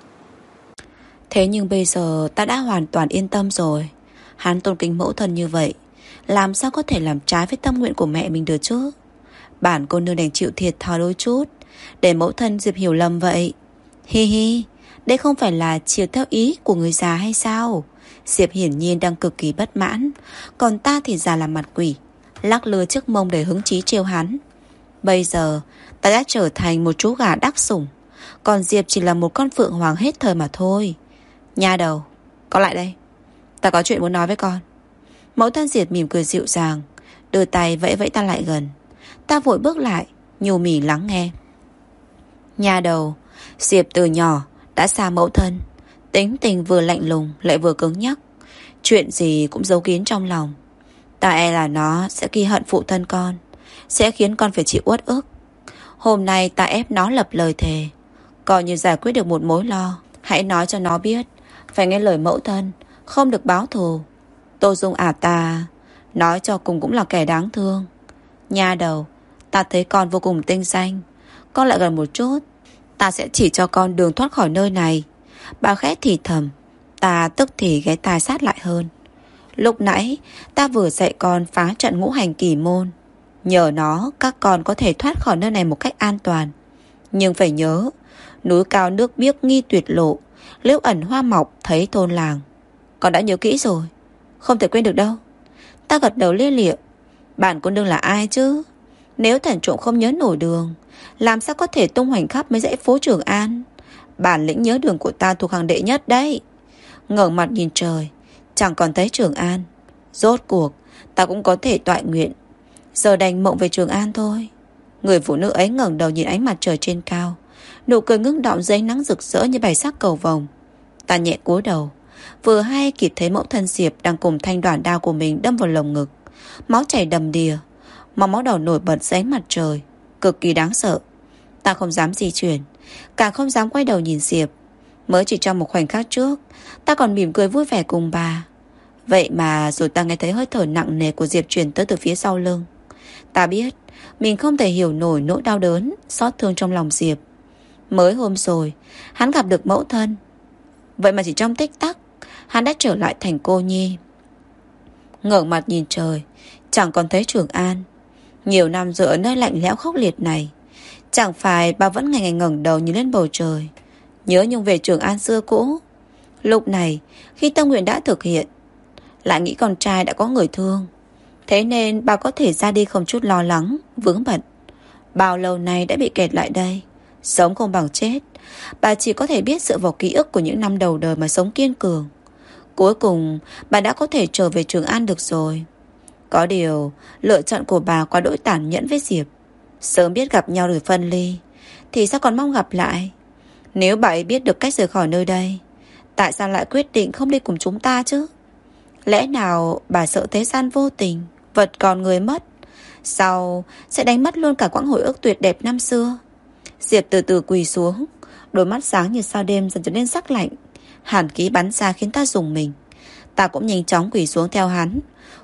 Thế nhưng bây giờ ta đã hoàn toàn yên tâm rồi. Hắn tôn kính mẫu thân như vậy, làm sao có thể làm trái với tâm nguyện của mẹ mình được chứ? Bản cô nương đành chịu thiệt thòi đôi chút, để mẫu thân Diệp hiểu lầm vậy. Hi hi, đây không phải là chiều theo ý của người già hay sao? Diệp hiển nhiên đang cực kỳ bất mãn, còn ta thì già làm mặt quỷ, lắc lư trước mông để hứng chí trêu hắn. Bây giờ ta đã trở thành một chú gà đắc sủng, còn Diệp chỉ là một con phượng hoàng hết thời mà thôi. Nha đầu, con lại đây, ta có chuyện muốn nói với con. Mẫu thân Diệp mỉm cười dịu dàng, đưa tay vẫy vẫy ta lại gần. Ta vội bước lại, nhù mỉ lắng nghe. Nha đầu, Diệp từ nhỏ đã xa mẫu thân, tính tình vừa lạnh lùng lại vừa cứng nhắc, chuyện gì cũng giấu kín trong lòng. Ta e là nó sẽ ghi hận phụ thân con, sẽ khiến con phải chịu uất ức. Hôm nay ta ép nó lập lời thề, coi như giải quyết được một mối lo. Hãy nói cho nó biết phải nghe lời mẫu thân, không được báo thù. Tô Dung ta nói cho cùng cũng là kẻ đáng thương. Nha đầu, ta thấy con vô cùng tinh danh, con lại gần một chút, ta sẽ chỉ cho con đường thoát khỏi nơi này. Bà khẽ thì thầm, ta tức thì ghé tai sát lại hơn. Lúc nãy ta vừa dạy con phá trận ngũ hành kỳ môn, nhờ nó các con có thể thoát khỏi nơi này một cách an toàn. Nhưng phải nhớ, núi cao nước biếc nghi tuyệt lộ, liễu ẩn hoa mọc thấy thôn làng. Con đã nhớ kỹ rồi, không thể quên được đâu. Ta gật đầu lia lịa. Bạn cô nương là ai chứ? Nếu thần trộm không nhớ nổi đường, làm sao có thể tung hoành khắp mấy dãy phố Trường An? Bản lĩnh nhớ đường của ta thuộc hàng đệ nhất đấy. Ngẩng mặt nhìn trời, chẳng còn thấy Trường An. Rốt cuộc ta cũng có thể toại nguyện, giờ đành mộng về Trường An thôi. Người phụ nữ ấy ngẩng đầu nhìn ánh mặt trời trên cao, nụ cười ngưng đọng dưới nắng rực rỡ như bảy sắc cầu vồng. Ta nhẹ cúi đầu, vừa hay kịp thấy mẫu thân Diệp đang cùng thanh đoản đao của mình đâm vào lồng ngực. Máu chảy đầm đìa, máu đầu nổi bật dưới ánh mặt trời, cực kỳ đáng sợ. Ta không dám di chuyển, càng không dám quay đầu nhìn Diệp. Mới chỉ trong một khoảnh khắc trước, ta còn mỉm cười vui vẻ cùng bà. Vậy mà rồi ta nghe thấy hơi thở nặng nề của Diệp truyền tới từ phía sau lưng. Ta biết mình không thể hiểu nổi nỗi đau đớn, xót thương trong lòng Diệp. Mới hôm rồi hắn gặp được mẫu thân, vậy mà chỉ trong tích tắc hắn đã trở lại thành cô nhi. Ngẩng mặt nhìn trời, chẳng còn thấy Trường An. Nhiều năm rồi ở nơi lạnh lẽo khốc liệt này, chẳng phải bà vẫn ngày ngày ngẩng đầu nhìn lên bầu trời, nhớ nhung về Trường An xưa cũ. Lúc này khi tâm nguyện đã thực hiện, lại nghĩ con trai đã có người thương, thế nên bà có thể ra đi không chút lo lắng, vướng bận. Bao lâu nay đã bị kẹt lại đây, sống không bằng chết. Bà chỉ có thể biết dựa vào ký ức của những năm đầu đời mà sống kiên cường. Cuối cùng bà đã có thể trở về Trường An được rồi. Có điều lựa chọn của bà quá đỗi tàn nhẫn với Diệp. Sớm biết gặp nhau rồi phân ly, thì sao còn mong gặp lại? Nếu bà ấy biết được cách rời khỏi nơi đây, tại sao lại quyết định không đi cùng chúng ta chứ? Lẽ nào bà sợ thế gian vô tình, vật còn người mất, sau sẽ đánh mất luôn cả quãng hồi ức tuyệt đẹp năm xưa? Diệp từ từ quỳ xuống, đôi mắt sáng như sao đêm dần trở nên sắc lạnh. Hàn khí bắn ra khiến ta rùng mình. Ta cũng nhanh chóng quỳ xuống theo hắn,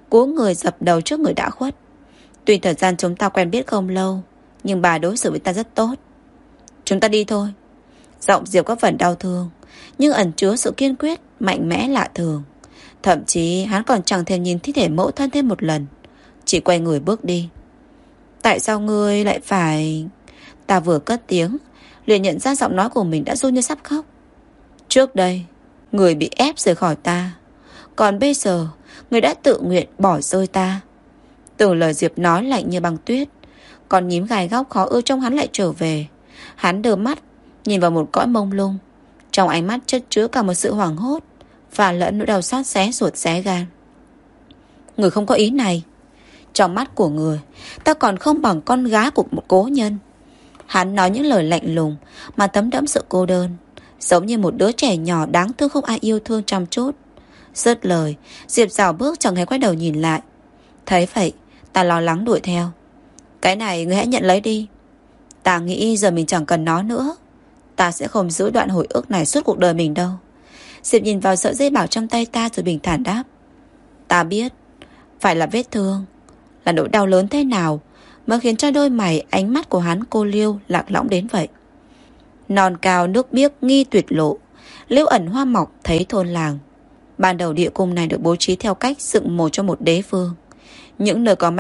cúi người dập đầu trước người đã khuất. Tuy thời gian chúng ta quen biết không lâu, nhưng bà đối xử với ta rất tốt. Chúng ta đi thôi. Giọng Diệp có phần đau thương, nhưng ẩn chứa sự kiên quyết, mạnh mẽ lạ thường. Thậm chí hắn còn chẳng thèm nhìn thi thể mẫu thân thêm một lần, chỉ quay người bước đi. Tại sao ngươi lại phải... Ta vừa cất tiếng, liền nhận ra giọng nói của mình đã run như sắp khóc. Trước đây, người bị ép rời khỏi ta, còn bây giờ, người đã tự nguyện bỏ rơi ta. Từng lời Diệp nói lạnh như băng tuyết. Còn nhím gai góc khó ưa trong hắn lại trở về. Hắn đờ mắt, nhìn vào một cõi mông lung. Trong ánh mắt chất chứa cả một sự hoảng hốt và lẫn nỗi đau xót xé ruột xé gan. Người không có ý này. Trong mắt của người, ta còn không bằng con gái của một cố nhân. Hắn nói những lời lạnh lùng mà thấm đẫm sự cô đơn, giống như một đứa trẻ nhỏ đáng thương không ai yêu thương chăm chút. Dứt lời, Diệp rảo bước chẳng hề quay đầu nhìn lại. Thấy vậy, ta lo lắng đuổi theo. Cái này ngươi hãy nhận lấy đi. Ta nghĩ giờ mình chẳng cần nó nữa. Ta sẽ không giữ đoạn hồi ức này suốt cuộc đời mình đâu. Diệp nhìn vào sợi dây bảo trong tay ta rồi bình thản đáp. Ta biết, phải là vết thương, là nỗi đau lớn thế nào mà khiến cho đôi mày ánh mắt của hắn cô liêu lạc lõng đến vậy. Non cao nước biếc nghi tuyệt lộ, liễu ẩn hoa mọc thấy thôn làng. Ban đầu địa cung này được bố trí theo cách dựng một cho một đế vương. Những nơi có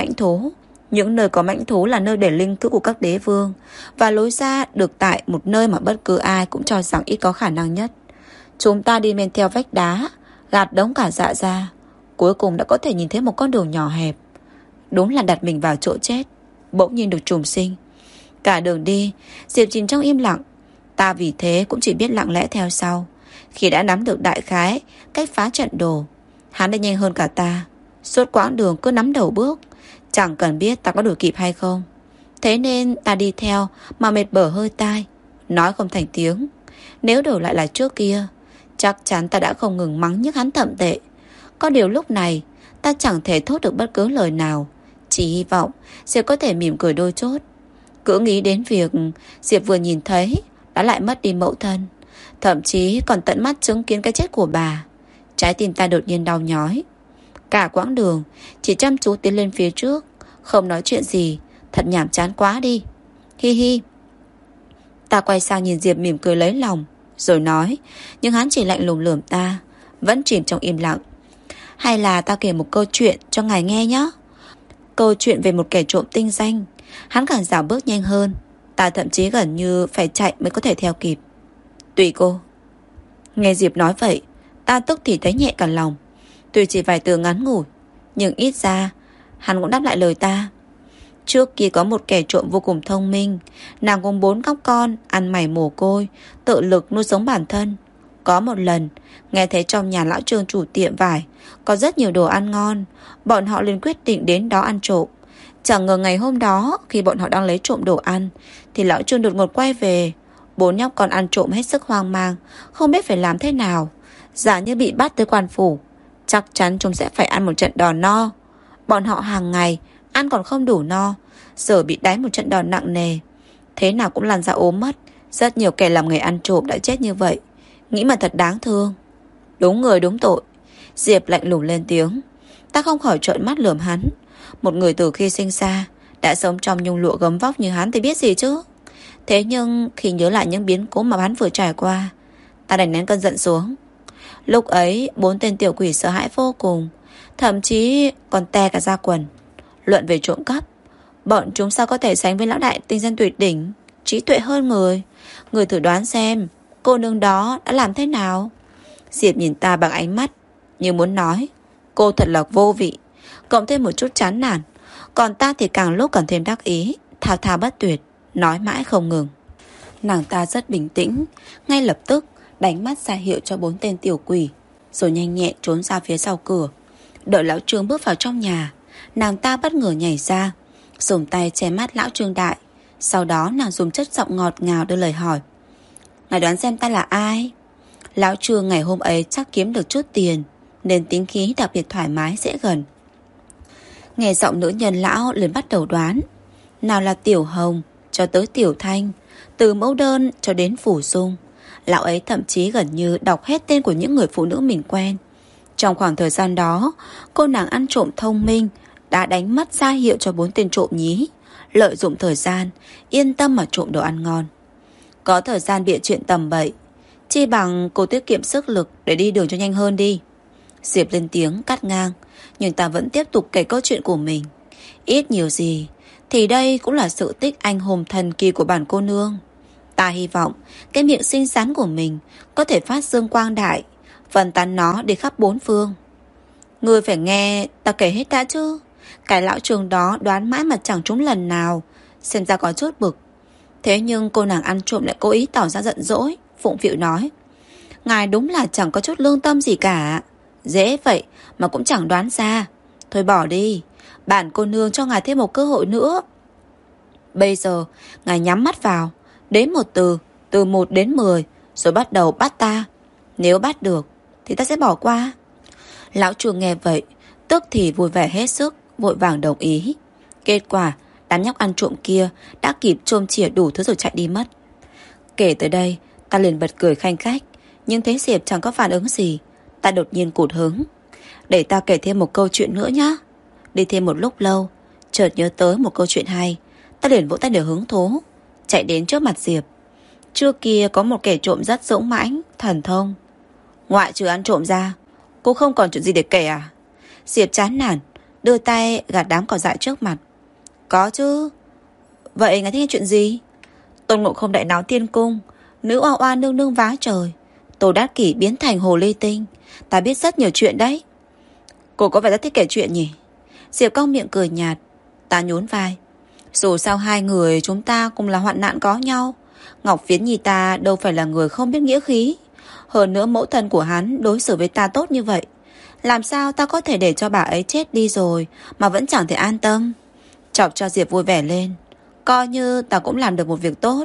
mãnh thú là nơi để linh cữu của các đế vương, và lối ra được tại một nơi mà bất cứ ai cũng cho rằng ít có khả năng nhất. Chúng ta đi men theo vách đá, gạt đống cả dạ ra, cuối cùng đã có thể nhìn thấy một con đường nhỏ hẹp. Đúng là đặt mình vào chỗ chết, bỗng nhiên được trùng sinh. Cả đường đi, Diệp chìm trong im lặng. Ta vì thế cũng chỉ biết lặng lẽ theo sau. Khi đã nắm được đại khái cách phá trận đồ, hắn đã nhanh hơn cả ta. Suốt quãng đường cứ nắm đầu bước, chẳng cần biết ta có đuổi kịp hay không. Thế nên ta đi theo mà mệt bở hơi tai, nói không thành tiếng. Nếu đổi lại là trước kia, chắc chắn ta đã không ngừng mắng nhức hắn thậm tệ. Có điều lúc này ta chẳng thể thốt được bất cứ lời nào, chỉ hy vọng Diệp có thể mỉm cười đôi chút. Cứ nghĩ đến việc Diệp vừa nhìn thấy đã lại mất đi mẫu thân, thậm chí còn tận mắt chứng kiến cái chết của bà, trái tim ta đột nhiên đau nhói. Cả quãng đường chỉ chăm chú tiến lên phía trước, không nói chuyện gì, thật nhàm chán quá đi. Hi hi. Ta quay sang nhìn Diệp mỉm cười lấy lòng, rồi nói, nhưng hắn chỉ lạnh lùng lườm ta, vẫn chìm trong im lặng. Hay là ta kể một câu chuyện cho ngài nghe nhé. Câu chuyện về một kẻ trộm tinh danh. Hắn càng dạo bước nhanh hơn, ta thậm chí gần như phải chạy mới có thể theo kịp. Tùy cô. Nghe Diệp nói vậy, ta tức thì thấy nhẹ cả lòng. Tuy chỉ vài từ ngắn ngủi, nhưng ít ra hắn cũng đáp lại lời ta. Trước kia có một kẻ trộm vô cùng thông minh. Nàng cùng 4 cóc con, ăn mày mồ côi, tự lực nuôi sống bản thân. Có một lần, nghe thấy trong nhà lão Trương chủ tiệm vải có rất nhiều đồ ăn ngon, bọn họ liền quyết định đến đó ăn trộm. Chẳng ngờ ngày hôm đó, khi bọn họ đang lấy trộm đồ ăn, thì lão Trương đột ngột quay về. 4 nhóc con ăn trộm hết sức hoang mang, không biết phải làm thế nào. Giả như bị bắt tới quan phủ, chắc chắn chúng sẽ phải ăn một trận đòn no. Bọn họ hàng ngày ăn còn không đủ no, giờ bị đánh một trận đòn nặng nề, thế nào cũng lăn ra ốm mất. Rất nhiều kẻ làm nghề ăn trộm đã chết như vậy, nghĩ mà thật đáng thương. Đúng người đúng tội. Diệp lạnh lùng lên tiếng. Ta không khỏi trợn mắt lườm hắn. Một người từ khi sinh ra đã sống trong nhung lụa gấm vóc như hắn thì biết gì chứ. Thế nhưng khi nhớ lại những biến cố mà hắn vừa trải qua, ta đành nén cơn giận xuống. Lúc ấy 4 tên tiểu quỷ sợ hãi vô cùng, thậm chí còn te cả da quần. Luận về trộm cắp, bọn chúng sao có thể sánh với lão đại tinh danh tuyệt đỉnh, trí tuệ hơn người. Người thử đoán xem cô nương đó đã làm thế nào. Diệp nhìn ta bằng ánh mắt như muốn nói, cô thật là vô vị, cộng thêm một chút chán nản. Còn ta thì càng lúc càng thêm đắc ý, thao thao bất tuyệt, nói mãi không ngừng. Nàng ta rất bình tĩnh, ngay lập tức đánh mắt ra hiệu cho 4 tên tiểu quỷ, rồi nhanh nhẹn trốn ra phía sau cửa. Đợi lão Trương bước vào trong nhà, nàng ta bất ngờ nhảy ra, dùng tay che mắt lão Trương đại. Sau đó nàng dùng chất giọng ngọt ngào đưa lời hỏi, ngài đoán xem ta là ai? Lão Trương ngày hôm ấy chắc kiếm được chút tiền, nên tính khí đặc biệt thoải mái dễ gần. Nghe giọng nữ nhân lão liền bắt đầu đoán. Nào là Tiểu Hồng cho tới Tiểu Thanh, từ mẫu đơn cho đến Phủ Dung. Lão ấy thậm chí gần như đọc hết tên của những người phụ nữ mình quen. Trong khoảng thời gian đó, cô nàng ăn trộm thông minh đã đánh mất ra hiệu cho 4 tên trộm nhí, lợi dụng thời gian, yên tâm mà trộm đồ ăn ngon. Có thời gian bịa chuyện tầm bậy, chi bằng cô tiết kiệm sức lực để đi đường cho nhanh hơn đi. Diệp lên tiếng cắt ngang, nhưng ta vẫn tiếp tục kể câu chuyện của mình. Ít nhiều gì thì đây cũng là sự tích anh hùng thần kỳ của bản cô nương. Ta hy vọng cái miệng xinh xắn của mình có thể phát dương quang đại, phân tán nó đi khắp 4 phương. Ngươi phải nghe ta kể hết đã chứ. Cái lão trường đó đoán mãi mà chẳng trúng lần nào, xem ra có chút bực. Thế nhưng cô nàng ăn trộm lại cố ý tỏ ra giận dỗi, phụng phịu nói: ngài đúng là chẳng có chút lương tâm gì cả. Dễ vậy mà cũng chẳng đoán ra. Thôi bỏ đi, bản cô nương cho ngài thêm một cơ hội nữa. Bây giờ ngài nhắm mắt vào, đếm một từ 1 đến 10, rồi bắt đầu bắt ta. Nếu bắt được thì ta sẽ bỏ qua. Lão chuồng nghe vậy, tức thì vui vẻ hết sức, vội vàng đồng ý. Kết quả đám nhóc ăn trộm kia đã kịp chôm chỉa đủ thứ rồi chạy đi mất. Kể tới đây, ta liền bật cười khanh khách, nhưng thấy Diệp chẳng có phản ứng gì. Ta đột nhiên cụt hứng. Để ta kể thêm một câu chuyện nữa nhá. Đi thêm một lúc lâu, chợt nhớ tới một câu chuyện hay. Ta liền vỗ tay để hứng thú, chạy đến trước mặt Diệp. Trước kia có một kẻ trộm rất dũng mãnh, thần thông. Ngoại trừ ăn trộm ra, cô không còn chuyện gì để kể à? Diệp chán nản, đưa tay gạt đám cỏ dại trước mặt. Có chứ. Vậy ngài thích nghe chuyện gì? Tôn Ngộ Không đại náo tiên cung, nữ oa oa nương nương vá trời, Tô Đát Kỷ biến thành hồ ly tinh. Ta biết rất nhiều chuyện đấy. Cô có vẻ rất thích kể chuyện nhỉ? Diệp cong miệng cười nhạt. Ta nhún vai. Dù sao hai người chúng ta cùng là hoạn nạn có nhau. Ngọc Phiến Nhi ta đâu phải là người không biết nghĩa khí. Hơn nữa mẫu thân của hắn đối xử với ta tốt như vậy, làm sao ta có thể để cho bà ấy chết đi rồi mà vẫn chẳng thể an tâm. Chọc cho Diệp vui vẻ lên. Coi như ta cũng làm được một việc tốt.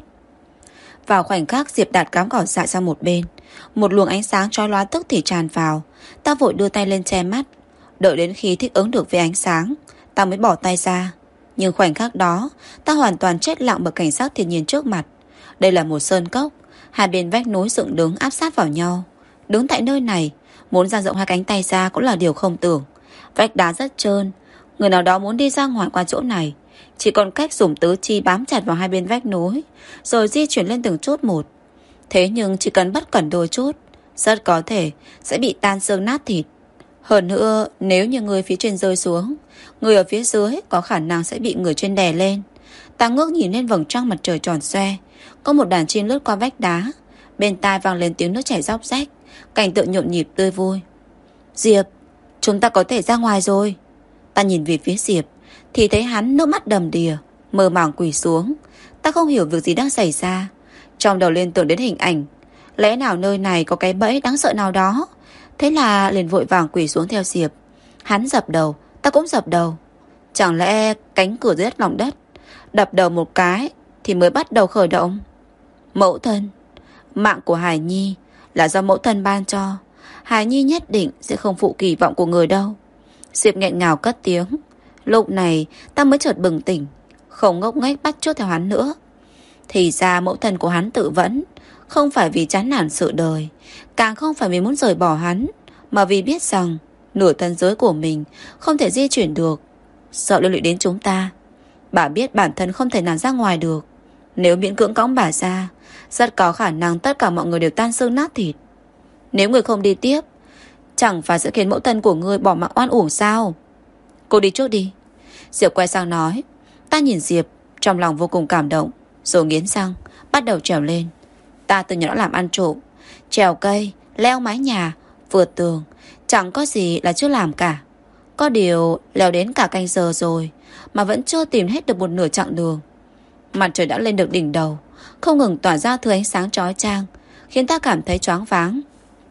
Vào khoảnh khắc Diệp đặt cám cỏ dại sang một bên, một luồng ánh sáng chói lóa tức thì tràn vào. Ta vội đưa tay lên che mắt. Đợi đến khi thích ứng được với ánh sáng, ta mới bỏ tay ra. Nhưng khoảnh khắc đó, ta hoàn toàn chết lặng bởi cảnh sắc thiên nhiên trước mặt. Đây là một sơn cốc, hai bên vách núi dựng đứng áp sát vào nhau. Đứng tại nơi này, muốn dang rộng hai cánh tay ra cũng là điều không tưởng. Vách đá rất trơn, người nào đó muốn đi ra ngoài qua chỗ này chỉ còn cách dùng tứ chi bám chặt vào hai bên vách núi, rồi di chuyển lên từng chút một. Thế nhưng chỉ cần bất cẩn đôi chút, rất có thể sẽ bị tan xương nát thịt. Hơn nữa, nếu như người phía trên rơi xuống, người ở phía dưới có khả năng sẽ bị người trên đè lên. Ta ngước nhìn lên vầng trăng mặt trời tròn xoe. Có một đàn chim lướt qua vách đá, bên tai vang lên tiếng nước chảy róc rách. Cảnh tượng nhộn nhịp tươi vui. Diệp, chúng ta có thể ra ngoài rồi. Ta nhìn về phía Diệp thì thấy hắn nước mắt đầm đìa, mơ màng quỳ xuống. Ta không hiểu việc gì đang xảy ra, trong đầu liên tưởng đến hình ảnh. Lẽ nào nơi này có cái bẫy đáng sợ nào đó? Thế là liền vội vàng quỳ xuống theo Diệp. Hắn dập đầu, ta cũng dập đầu. Chẳng lẽ cánh cửa dưới đất lòng đất đập đầu một cái thì mới bắt đầu khởi động? Mẫu thân, mạng của Hải Nhi là do mẫu thân ban cho. Hải Nhi nhất định sẽ không phụ kỳ vọng của người đâu. Diệp nghẹn ngào cất tiếng. Lúc này ta mới chợt bừng tỉnh, không ngốc nghếch bắt chước theo hắn nữa. Thì ra mẫu thân của hắn tự vẫn, không phải vì chán nản sự đời, càng không phải vì muốn rời bỏ hắn, mà vì biết rằng nửa thân giới của mình không thể di chuyển được, sợ liên lụy đến chúng ta. Bà biết bản thân không thể nào ra ngoài được. Nếu miễn cưỡng cõng bà ra, rất có khả năng tất cả mọi người đều tan xương nát thịt. Nếu người không đi tiếp, chẳng phải sẽ khiến mẫu thân của ngươi bỏ mạng oan uổng sao? Cô đi trước đi. Diệp quay sang nói. Ta nhìn Diệp, trong lòng vô cùng cảm động, rồi nghiến răng bắt đầu trèo lên. Ta từ nhỏ đã làm ăn trộm, trèo cây, leo mái nhà, vượt tường, chẳng có gì là chưa làm cả. Có điều leo đến cả canh giờ rồi mà vẫn chưa tìm hết được một nửa chặng đường. Mặt trời đã lên được đỉnh đầu, không ngừng tỏa ra thứ ánh sáng chói chang, khiến ta cảm thấy choáng váng.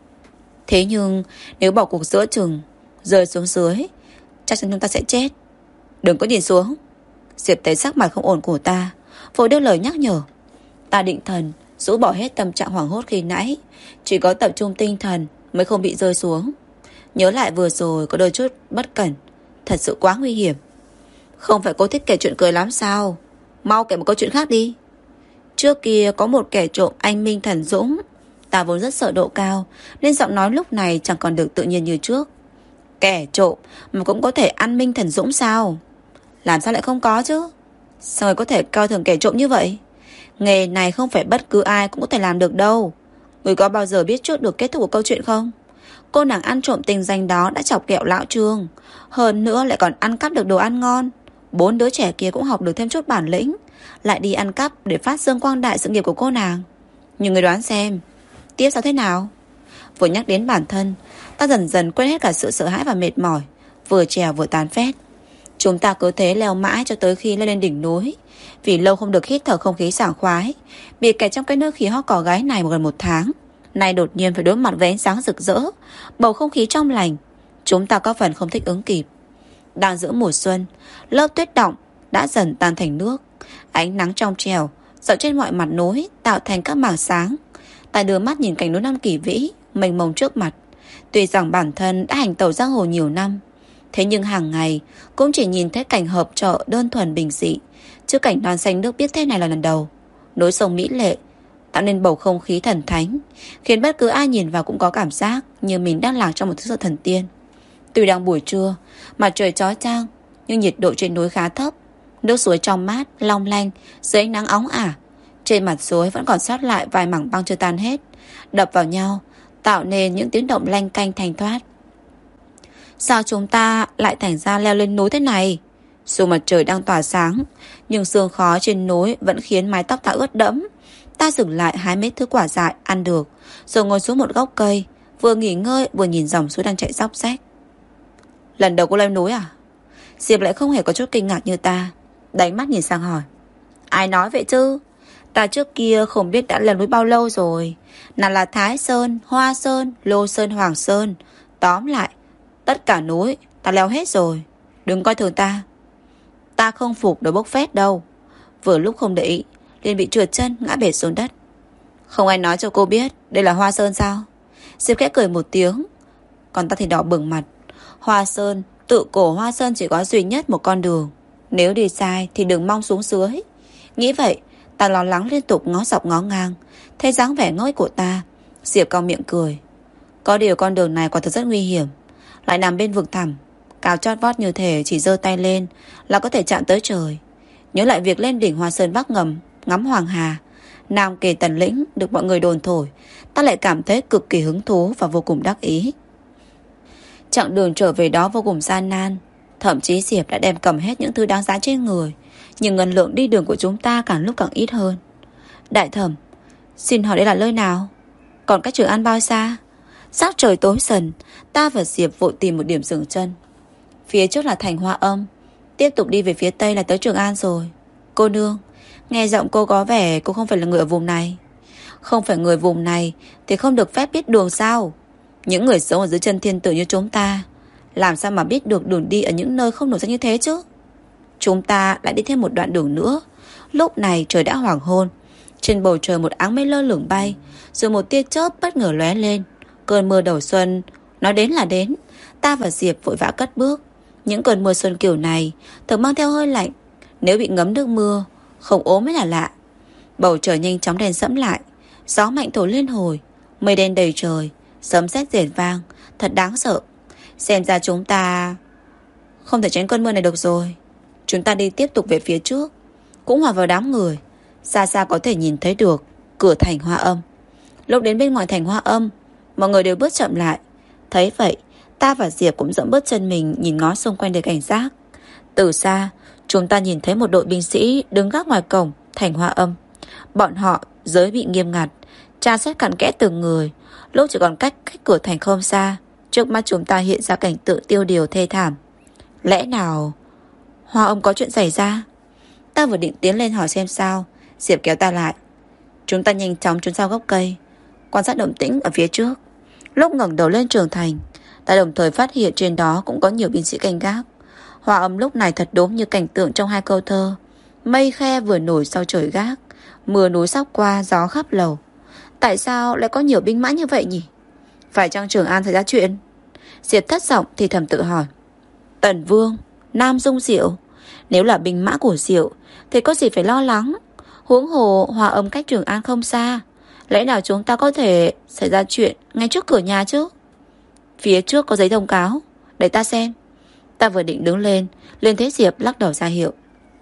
Thế nhưng nếu bỏ cuộc giữa chừng, rơi xuống dưới, chắc chắn chúng ta sẽ chết. Đừng có nhìn xuống. Diệp thấy sắc mặt không ổn của ta, vội đưa lời nhắc nhở. Ta định thần, rũ bỏ hết tâm trạng hoảng hốt khi nãy, chỉ có tập trung tinh thần mới không bị rơi xuống. Nhớ lại vừa rồi có đôi chút bất cẩn, thật sự quá nguy hiểm. Không phải cô thích kể chuyện cười lắm sao? Mau kể một câu chuyện khác đi. Trước kia có một kẻ trộm anh minh thần dũng, Ta vốn rất sợ độ cao, nên giọng nói lúc này chẳng còn được tự nhiên như trước. Kẻ trộm mà cũng có thể ăn minh thần dũng sao? Làm sao lại không có chứ? Sao người có thể coi thường kẻ trộm như vậy? Nghề này không phải bất cứ ai cũng có thể làm được đâu. Người có bao giờ biết trước được kết thúc của câu chuyện không? Cô nàng ăn trộm tình danh đó đã chọc ghẹo lão Trương, hơn nữa lại còn ăn cắp được đồ ăn ngon. 4 đứa trẻ kia cũng học được thêm chút bản lĩnh, lại đi ăn cắp để phát dương quang đại sự nghiệp của cô nàng. Nhưng người đoán xem tiếp sau thế nào? Vừa nhắc đến bản thân, ta dần dần quên hết cả sự sợ hãi và mệt mỏi, vừa trèo vừa tán phét. Chúng ta cứ thế leo mãi cho tới khi leo lên đỉnh núi. Vì lâu không được hít thở không khí sảng khoái, bị kẹt trong cái nước khí ho cỏ gái này gần 1 tháng, nay đột nhiên phải đối mặt với ánh sáng rực rỡ, bầu không khí trong lành. Chúng ta có phần không thích ứng kịp. Đang giữa mùa xuân, lớp tuyết đọng đã dần tan thành nước. Ánh nắng trong trèo dọi trên mọi mặt núi, tạo thành các mảng sáng. Ta đưa mắt nhìn cảnh núi non kỳ vĩ mênh mông trước mặt. Tuy rằng bản thân đã hành tẩu giang hồ nhiều năm, thế nhưng hàng ngày cũng chỉ nhìn thấy cảnh hợp chợ đơn thuần bình dị, chứ cảnh non xanh nước biếc thế này là lần đầu. Núi sông mỹ lệ tạo nên bầu không khí thần thánh, khiến bất cứ ai nhìn vào cũng có cảm giác như mình đang lạc trong một thứ thần tiên. Tuy đang buổi trưa, mặt trời chói chang, nhưng nhiệt độ trên núi khá thấp. Nước suối trong mát, long lanh dưới ánh nắng óng ả. Trên mặt suối vẫn còn sót lại vài mảng băng chưa tan hết, đập vào nhau tạo nên những tiếng động lanh canh thanh thoát. Sao chúng ta lại thành ra leo lên núi thế này? Dù mặt trời đang tỏa sáng, nhưng sương khói trên núi vẫn khiến mái tóc ta ướt đẫm. Ta dừng lại hái mấy thứ quả dại ăn được, rồi ngồi xuống một gốc cây, vừa nghỉ ngơi vừa nhìn dòng suối đang chạy róc rách. Lần đầu cô leo núi à? Diệp lại không hề có chút kinh ngạc như ta, đánh mắt nhìn sang hỏi. Ai nói vậy chứ? Ta trước kia không biết đã leo núi bao lâu rồi. Nào là Thái Sơn, Hoa Sơn, Lô Sơn, Hoàng Sơn. Tóm lại, tất cả núi ta leo hết rồi. Đừng coi thường ta. Ta không phục đồ bốc phét đâu. Vừa lúc không để ý, liền bị trượt chân ngã bệt xuống đất. Không ai nói cho cô biết đây là Hoa Sơn sao? Diệp khẽ cười một tiếng, còn ta thì đỏ bừng mặt. Hoa Sơn, tự cổ Hoa Sơn chỉ có duy nhất một con đường. Nếu đi sai thì đừng mong xuống dưới. Nghĩ vậy, ta lo lắng liên tục ngó dọc ngó ngang. Thấy dáng vẻ ngơi của ta, Diệp cau miệng cười. Có điều con đường này quả thật rất nguy hiểm, lại nằm bên vực thẳm, cao chót vót như thể chỉ giơ tay lên là có thể chạm tới trời. Nhớ lại việc lên đỉnh Hoa Sơn Bắc ngầm ngắm Hoàng Hà, Nam Kề Tần Lĩnh được mọi người đồn thổi, ta lại cảm thấy cực kỳ hứng thú và vô cùng đắc ý. Chặng đường trở về đó vô cùng gian nan, thậm chí Diệp đã đem cầm hết những thứ đáng giá trên người, nhưng ngân lượng đi đường của chúng ta càng lúc càng ít hơn. Đại thẩm, xin hỏi đây là nơi nào? Còn cách Trường An bao xa? Sắc trời tối dần, ta và Diệp vội tìm một điểm dừng chân. Phía trước là thành Hoa Âm, tiếp tục đi về phía tây là tới Trường An rồi. Cô nương, nghe giọng cô có vẻ cô không phải là người ở vùng này. Không phải người vùng này thì không được phép biết đường sao? Những người sống ở dưới chân thiên tử như chúng ta làm sao mà biết được đường đi ở những nơi không nổi danh như thế chứ? Chúng ta lại đi thêm một đoạn đường nữa. Lúc này trời đã hoàng hôn. Trên bầu trời một áng mây lơ lửng bay, rồi một tia chớp bất ngờ lóe lên. Cơn mưa đầu xuân nói đến là đến. Ta và Diệp vội vã cất bước. Những cơn mưa xuân kiểu này thường mang theo hơi lạnh, nếu bị ngấm nước mưa không ốm mới là lạ. Bầu trời nhanh chóng đen sẫm lại, gió mạnh thổi lên hồi, mây đen đầy trời, sấm sét rền vang, thật đáng sợ. Xem ra chúng ta không thể tránh cơn mưa này được rồi. Chúng ta đi tiếp tục về phía trước, cũng hòa vào đám người. Xa xa có thể nhìn thấy được cửa thành Hoa Âm. Lúc đến bên ngoài thành Hoa Âm, mọi người đều bước chậm lại. Thấy vậy, ta và Diệp cũng dẫm bước chân mình, nhìn ngó xung quanh để cảnh giác. Từ xa, chúng ta nhìn thấy một đội binh sĩ đứng gác ngoài cổng thành Hoa Âm. Bọn họ giới bị nghiêm ngặt, tra xét cặn kẽ từng người. Lúc chỉ còn cách cửa thành không xa, trước mắt chúng ta hiện ra cảnh tượng tiêu điều thê thảm. Lẽ nào Hoa Âm có chuyện xảy ra? Ta vừa định tiến lên hỏi xem sao, Diệp kéo ta lại. Chúng ta nhanh chóng trốn sau gốc cây, quan sát động tĩnh ở phía trước. Lúc ngẩng đầu lên tường thành, ta đồng thời phát hiện trên đó cũng có nhiều binh sĩ canh gác. Hoa Âm lúc này thật đúng như cảnh tượng trong hai câu thơ. Mây khe vừa nổi sau trời gác, mưa núi sắp qua gió khắp lầu. Tại sao lại có nhiều binh mã như vậy nhỉ? Phải chăng Trường An xảy ra chuyện? Diệp thất giọng thì thầm tự hỏi. Tần Vương, Nam Dung Diệu, nếu là binh mã của Diệu thì có gì phải lo lắng. Huống hồ Hoa Âm cách Trường An không xa, Lẽ nào chúng ta có thể xảy ra chuyện ngay trước cửa nhà chứ? Phía trước có giấy thông cáo, để ta xem. Ta vừa định đứng lên, liền thấy Diệp lắc đầu ra hiệu.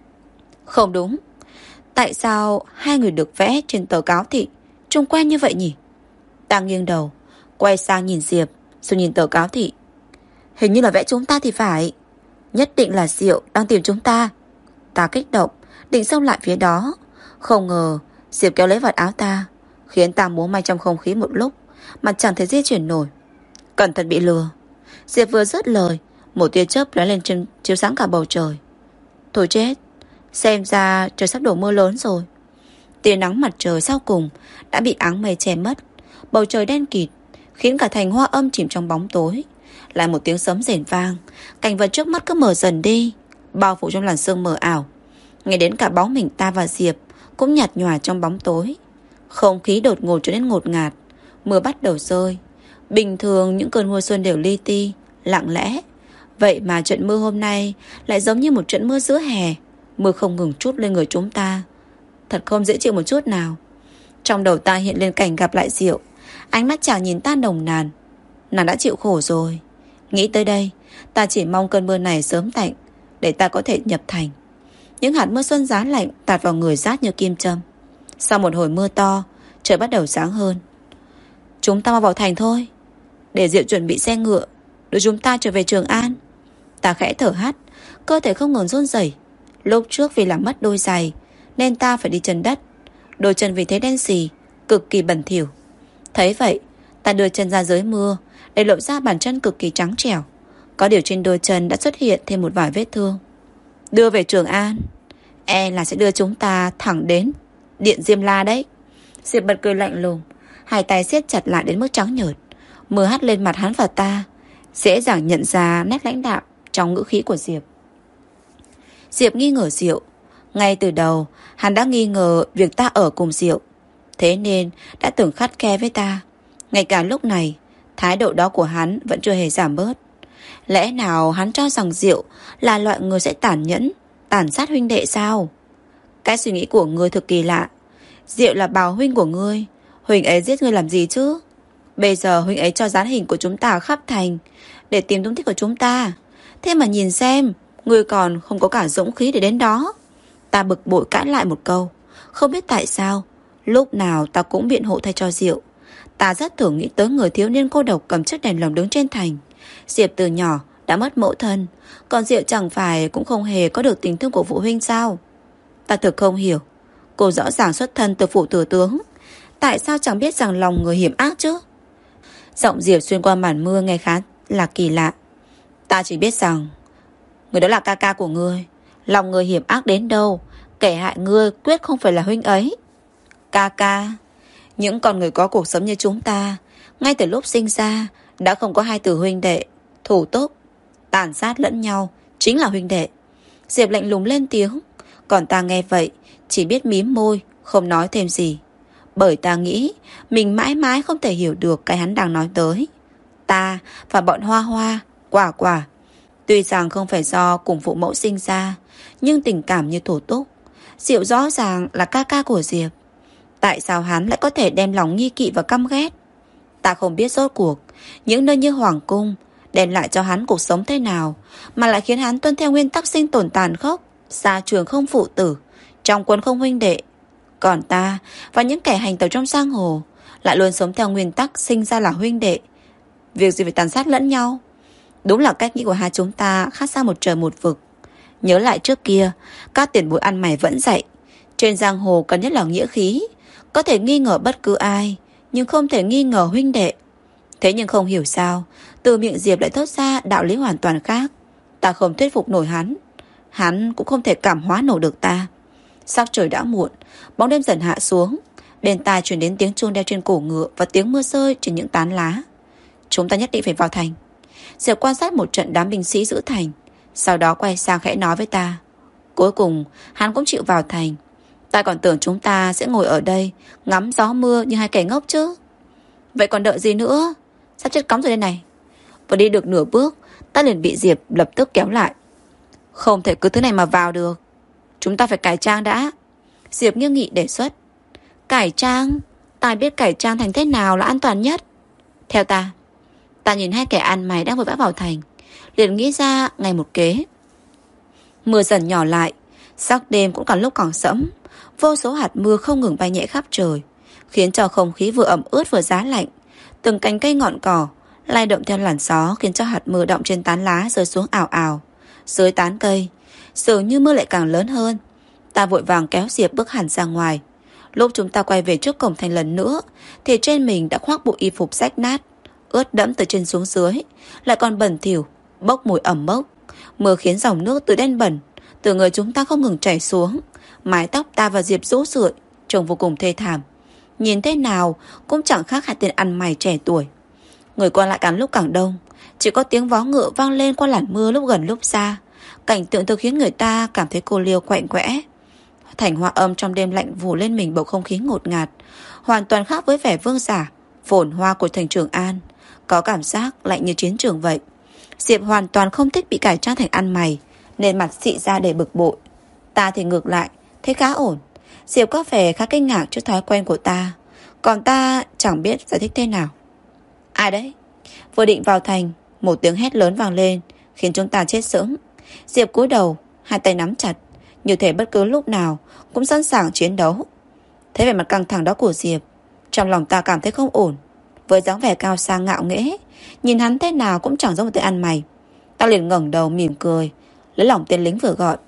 Không đúng. Tại sao hai người được vẽ trên tờ cáo thị trông quen như vậy nhỉ? Ta nghiêng đầu, quay sang nhìn Diệp, rồi nhìn tờ cáo thị. Hình như là vẽ chúng ta thì phải. Nhất định là Diệu đang tìm chúng ta. Ta kích động, định xông lại phía đó. Không ngờ Diệp kéo lấy vạt áo ta, khiến ta múa may trong không khí một lúc mà chẳng thể di chuyển nổi. Cẩn thận bị lừa. Diệp vừa dứt lời, một tia chớp lóe lên trên chiếu sáng cả bầu trời. Thôi chết, xem ra trời sắp đổ mưa lớn rồi. Tia nắng mặt trời sau cùng đã bị áng mây che mất. Bầu trời đen kịt, khiến cả thành Hoa Âm chìm trong bóng tối. Lại một tiếng sấm rền vang, cảnh vật trước mắt cứ mờ dần đi, bao phủ trong làn sương mờ ảo. Ngay đến cả bóng mình ta và Diệp cũng nhạt nhòa trong bóng tối. Không khí đột ngột trở nên ngột ngạt. Mưa bắt đầu rơi. Bình thường những cơn mưa xuân đều li ti, lặng lẽ. Vậy mà trận mưa hôm nay lại giống như một trận mưa giữa hè. Mưa không ngừng trút lên người chúng ta. Thật không dễ chịu một chút nào. Trong đầu ta hiện lên cảnh gặp lại Diệu. Ánh mắt chàng nhìn ta nồng nàn. Nàng đã chịu khổ rồi. Nghĩ tới đây, ta chỉ mong cơn mưa này sớm tạnh, để ta có thể nhập thành. Những hạt mưa xuân giá lạnh tạt vào người rát như kim châm. Sau một hồi mưa to, trời bắt đầu sáng hơn. Chúng ta mau vào thành thôi, để Diệu chuẩn bị xe ngựa đưa chúng ta trở về Trường An. Ta khẽ thở hắt, cơ thể không ngừng run rẩy. Lúc trước vì làm mất đôi giày nên ta phải đi chân đất. Đôi chân vì thế đen xì, cực kỳ bẩn thỉu. Thấy vậy, ta đưa chân ra dưới mưa, để lộ ra bàn chân cực kỳ trắng trẻo. Có điều trên đôi chân đã xuất hiện thêm một vài vết thương. Đưa về Trường An, e là sẽ đưa chúng ta thẳng đến Điện Diêm La đấy. Diệp bật cười lạnh lùng, hai tay siết chặt lại đến mức trắng nhợt. Mưa hắt lên mặt hắn và ta, dễ dàng nhận ra nét lãnh đạm trong ngữ khí của Diệp. Diệp nghi ngờ Diệu. Ngay từ đầu hắn đã nghi ngờ việc ta ở cùng Diệu, thế nên đã từng khắt khe với ta. Ngay cả lúc này, thái độ đó của hắn vẫn chưa hề giảm bớt. Lẽ nào hắn cho rằng Diệu là loại người sẽ tàn nhẫn, tàn sát huynh đệ sao? Cái suy nghĩ của ngươi thật kỳ lạ. Diệu là bào huynh của ngươi, huynh ấy giết ngươi làm gì chứ? Bây giờ huynh ấy cho dán hình của chúng ta khắp thành để tìm tung tích của chúng ta. Thế mà nhìn xem, ngươi còn không có cả dũng khí để đến đó. Ta bực bội cãi lại một câu. Không biết tại sao, lúc nào ta cũng biện hộ thay cho Diệu. Ta rất thường nghĩ tới người thiếu niên cô độc cầm chiếc đèn lồng đứng trên thành. Diệp từ nhỏ đã mất mẫu thân, còn Diệu chẳng phải cũng không hề có được tình thương của phụ huynh sao? Ta thực không hiểu. Cô rõ ràng xuất thân từ phủ thừa tướng, tại sao chẳng biết rằng lòng người hiểm ác chứ? Giọng Diệp xuyên qua màn mưa nghe khá là kỳ lạ. Ta chỉ biết rằng người đó là ca ca của ngươi. Lòng người hiểm ác đến đâu, kẻ hại ngươi quyết không phải là huynh ấy. Ca ca? Những con người có cuộc sống như chúng ta, ngay từ lúc sinh ra đã không có hai từ huynh đệ, thủ túc, tàn sát lẫn nhau chính là huynh đệ. Diệp lạnh lùng lên tiếng. Còn ta nghe vậy chỉ biết mím môi, không nói thêm gì. Bởi ta nghĩ mình mãi mãi không thể hiểu được cái hắn đang nói tới. Ta và bọn Hoa Hoa, Quả Quả, tuy rằng không phải do cùng phụ mẫu sinh ra, nhưng tình cảm như thủ túc. Diệu rõ ràng là ca ca của Diệp. Tại sao hắn lại có thể đem lòng nghi kỵ và căm ghét? Ta không biết rốt cuộc những nơi như Hoàng Cung đem lại cho hắn cuộc sống thế nào, mà lại khiến hắn tuân theo nguyên tắc sinh tồn tàn khốc, xa trường không phụ tử, trong quân không huynh đệ. Còn ta và những kẻ hành tẩu trong giang hồ lại luôn sống theo nguyên tắc sinh ra là huynh đệ. Việc gì phải tàn sát lẫn nhau? Đúng là cách nghĩ của hai chúng ta khác xa một trời một vực. Nhớ lại trước kia, các tiền bối ăn mày vẫn dạy, trên giang hồ cần nhất là nghĩa khí. Có thể nghi ngờ bất cứ ai, nhưng không thể nghi ngờ huynh đệ. Thế nhưng không hiểu sao, từ miệng Diệp lại thốt ra đạo lý hoàn toàn khác. Ta không thuyết phục nổi hắn, hắn cũng không thể cảm hóa nổi được ta. Sắc trời đã muộn, bóng đêm dần hạ xuống. Bên tai truyền đến tiếng chuông đeo trên cổ ngựa và tiếng mưa rơi trên những tán lá. Chúng ta nhất định phải vào thành. Diệp quan sát một trận đám binh sĩ giữ thành, sau đó quay sang khẽ nói với ta. Cuối cùng hắn cũng chịu vào thành. Ta còn tưởng chúng ta sẽ ngồi ở đây ngắm gió mưa như hai kẻ ngốc chứ. Vậy còn đợi gì nữa? Sắp chết cóng rồi đây này. Vừa đi được nửa bước, ta liền bị Diệp lập tức kéo lại. Không thể cứ thế này mà vào được, chúng ta phải cải trang đã. Diệp nghiêm nghị đề xuất. Cải trang? Ta biết cải trang thành thế nào là an toàn nhất. Theo ta nhìn hai kẻ ăn mày đang vội vã vào thành, liền nghĩ ra ngay một kế. Mưa dần nhỏ lại, sắc đêm cũng càng lúc càng sẫm. Vô số hạt mưa không ngừng bay nhẹ khắp trời, khiến cho không khí vừa ẩm ướt vừa giá lạnh. Từng cành cây ngọn cỏ lay động theo làn gió, khiến cho hạt mưa đọng trên tán lá rơi xuống ào ào. Dưới tán cây, dường như mưa lại càng lớn hơn. Ta vội vàng kéo Diệp bước hẳn ra ngoài. Lúc chúng ta quay về trước cổng thành lần nữa, thì trên mình đã khoác bộ y phục rách nát, ướt đẫm từ trên xuống dưới, lại còn bẩn thỉu, bốc mùi ẩm mốc. Mưa khiến dòng nước từ đen bẩn từ người chúng ta không ngừng chảy xuống. Mái tóc ta và Diệp rũ rượi, trông vô cùng thê thảm. Nhìn thế nào cũng chẳng khác hai tên ăn mày trẻ tuổi. Người qua lại càng lúc càng đông, chỉ có tiếng vó ngựa vang lên qua làn mưa lúc gần lúc xa. Cảnh tượng thực khiến người ta cảm thấy cô liêu quạnh quẽ. Thành Hoa Âm trong đêm lạnh phủ lên mình bầu không khí ngột ngạt, hoàn toàn khác với vẻ vương giả phồn hoa của thành Trường An. Có cảm giác lạnh như chiến trường vậy. Diệp hoàn toàn không thích bị cải trang thành ăn mày, nên mặt xị ra để bực bội. Ta thì ngược lại, thấy khá ổn. Diệp có vẻ khá kinh ngạc trước thói quen của ta, còn ta chẳng biết giải thích thế nào. Ai đấy? Vừa định vào thành, một tiếng hét lớn vang lên, khiến chúng ta chết sững. Diệp cúi đầu, hai tay nắm chặt, như thể bất cứ lúc nào cũng sẵn sàng chiến đấu. Thấy vẻ mặt căng thẳng đó của Diệp, trong lòng ta cảm thấy không ổn. Với dáng vẻ cao sang ngạo nghễ, nhìn hắn thế nào cũng chẳng giống một tên ăn mày. Ta liền ngẩng đầu mỉm cười, lấy lòng tên lính vừa gọi.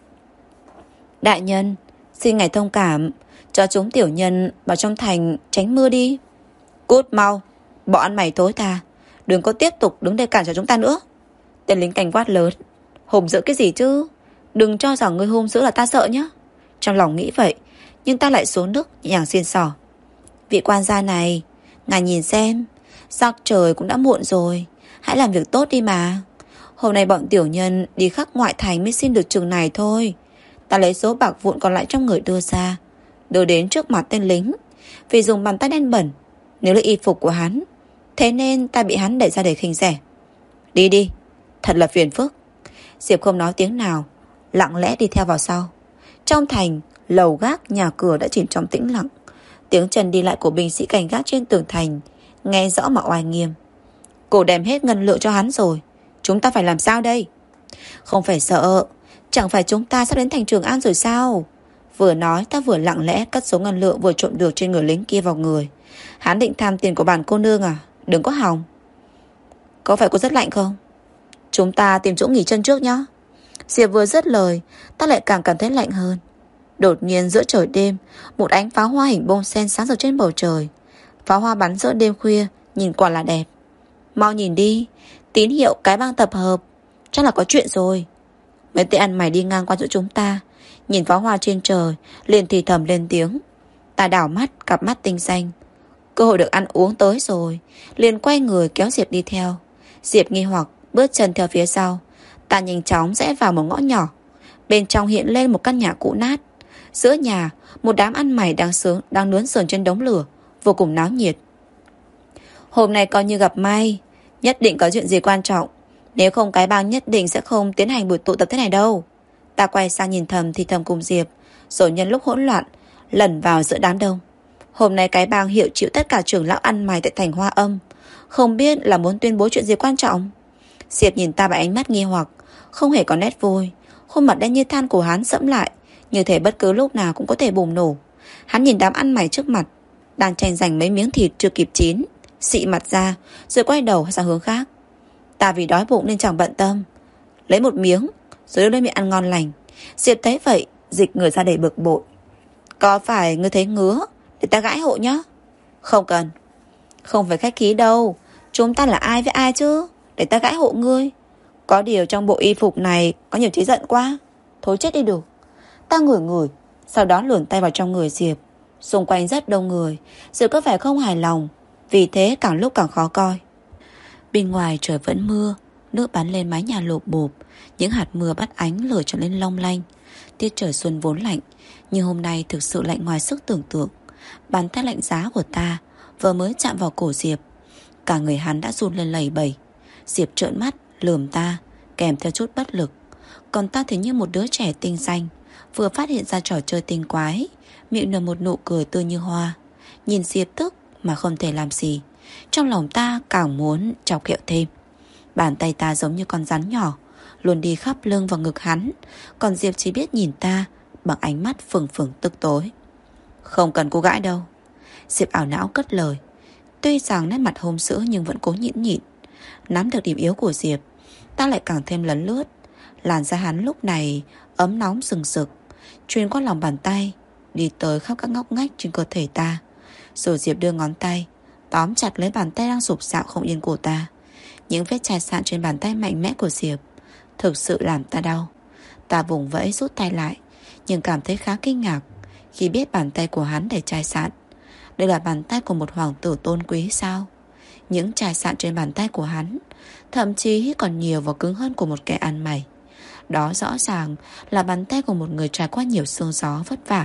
Đại nhân, xin ngài thông cảm, cho chúng tiểu nhân vào trong thành tránh mưa đi. Cút mau, bọn ăn mày tối tha, đừng có tiếp tục đứng đây cản trở chúng ta nữa. Tên lính canh quát lớn. Hùng dữ cái gì chứ? Đừng cho rằng ngươi hung dữ là ta sợ nhá. Trong lòng nghĩ vậy, nhưng ta lại xuống nước nhẹ nhàng xiên xỏ. Vị quan gia này, ngài nhìn xem, sắc trời cũng đã muộn rồi, hãy làm việc tốt đi mà. Hôm nay bọn tiểu nhân đi khắp ngoại thành mới xin được chừng này thôi. Ta lấy số bạc vụn còn lại trong người đưa ra, đưa đến trước mặt tên lính. Vì dùng bàn tay đen bẩn, nếu là y phục của hắn, thế nên ta bị hắn đẩy ra để khinh rẻ. Đi đi, thật là phiền phức. Diệp không nói tiếng nào, lặng lẽ đi theo vào sau. Trong thành, lầu gác, nhà cửa đã chìm trong tĩnh lặng. Tiếng chân đi lại của binh sĩ cảnh gác trên tường thành nghe rõ mà oai nghiêm. Cô đem hết ngân lượng cho hắn rồi, chúng ta phải làm sao đây? Không phải sợ, chẳng phải chúng ta sắp đến thành Trường An rồi sao? Vừa nói ta vừa lặng lẽ cất số ngân lượng vừa trộm được trên người lính kia vào người. Hắn định tham tiền của bản cô nương à? Đừng có hòng. Có phải cô rất lạnh không? Chúng ta tìm chỗ nghỉ chân trước nhé. Diệp vừa dứt lời, ta lại càng cảm thấy lạnh hơn. Đột nhiên giữa trời đêm, một ánh pháo hoa hình bông sen sáng rực trên bầu trời. Pháo hoa bắn giữa đêm khuya, nhìn quả là đẹp. Mau nhìn đi, tín hiệu cái bang tập hợp, chắc là có chuyện rồi. Mấy tên ăn mày đi ngang qua chỗ chúng ta, nhìn pháo hoa trên trời, liền thì thầm lên tiếng. Ta đảo mắt, cặp mắt tinh xanh. Cơ hội được ăn uống tới rồi, liền quay người kéo Diệp đi theo. Diệp nghi hoặc bước chân theo phía sau. Ta nhanh chóng rẽ vào một ngõ nhỏ. Bên trong hiện lên một căn nhà cũ nát. Giữa nhà, một đám ăn mày đang nướng sườn trên đống lửa, vô cùng náo nhiệt. Hôm nay coi như gặp may, nhất định có chuyện gì quan trọng. Nếu không cái bang nhất định sẽ không tiến hành buổi tụ tập thế này đâu. Ta quay sang nhìn thầm thì thầm cùng Diệp, rồi nhân lúc hỗn loạn lẩn vào giữa đám đông. Hôm nay cái bang hiệu chịu tất cả trưởng lão ăn mày tại thành Hoa Âm, không biết là muốn tuyên bố chuyện gì quan trọng. Diệp nhìn ta bằng ánh mắt nghi hoặc, không hề có nét vui. Khuôn mặt đen như than của hắn sẫm lại, như thể bất cứ lúc nào cũng có thể bùng nổ. Hắn nhìn đám ăn mày trước mặt đang tranh giành mấy miếng thịt chưa kịp chín, xị mặt ra rồi quay đầu sang hướng khác. Ta vì đói bụng nên chẳng bận tâm, lấy một miếng rồi đưa lên miệng ăn ngon lành. Diệp thấy vậy, dịch người ra để bực bội. Có phải ngươi thấy ngứa để ta gãi hộ nhá? Không cần. Không phải khách khí đâu, chúng ta là ai với ai chứ, để ta gãi hộ ngươi. Có điều trong bộ y phục này có nhiều trí giận quá, thôi chết đi được. Ta ngửi ngửi, sau đó luồn tay vào trong người Diệp. Xung quanh rất đông người, Diệp có vẻ không hài lòng, vì thế càng lúc càng khó coi. Bên ngoài trời vẫn mưa, nước bắn lên mái nhà lộp bộp, những hạt mưa bắt ánh lửa trở lên long lanh. Tiết trời xuân vốn lạnh, nhưng hôm nay thực sự lạnh ngoài sức tưởng tượng. Bàn tay lạnh giá của ta vừa mới chạm vào cổ Diệp, cả người hắn đã run lên lẩy bẩy. Diệp trợn mắt lườm ta, kèm theo chút bất lực. Còn ta thì như một đứa trẻ tinh danh, vừa phát hiện ra trò chơi tinh quái, miệng nở một nụ cười tươi như hoa. Nhìn Diệp tức, mà không thể làm gì. Trong lòng ta càng muốn chọc ghẹo thêm. Bàn tay ta giống như con rắn nhỏ, luôn đi khắp lưng và ngực hắn. Còn Diệp chỉ biết nhìn ta bằng ánh mắt phừng phừng tức tối. Không cần cô gãi đâu. Diệp ảo não cất lời. Tuy rằng nét mặt hung dữ nhưng vẫn cố nhịn nhịn. Nắm được điểm yếu của Diệp, ta lại càng thêm lấn lướt. Làn da hắn lúc này ấm nóng sừng sực, truyền qua lòng bàn tay, đi tới khắp các ngóc ngách trên cơ thể ta. Rồi Diệp đưa ngón tay tóm chặt lấy bàn tay đang sụp sạo không yên của ta. Những vết chai sạn trên bàn tay mạnh mẽ của Diệp thực sự làm ta đau. Ta vùng vẫy rút tay lại, nhưng cảm thấy khá kinh ngạc khi biết bàn tay của hắn đầy chai sạn. Đây là bàn tay của một hoàng tử tôn quý sao? Những chai sạn trên bàn tay của hắn thậm chí còn nhiều và cứng hơn của một kẻ ăn mày. Đó rõ ràng là bàn tay của một người trải qua nhiều sương gió vất vả.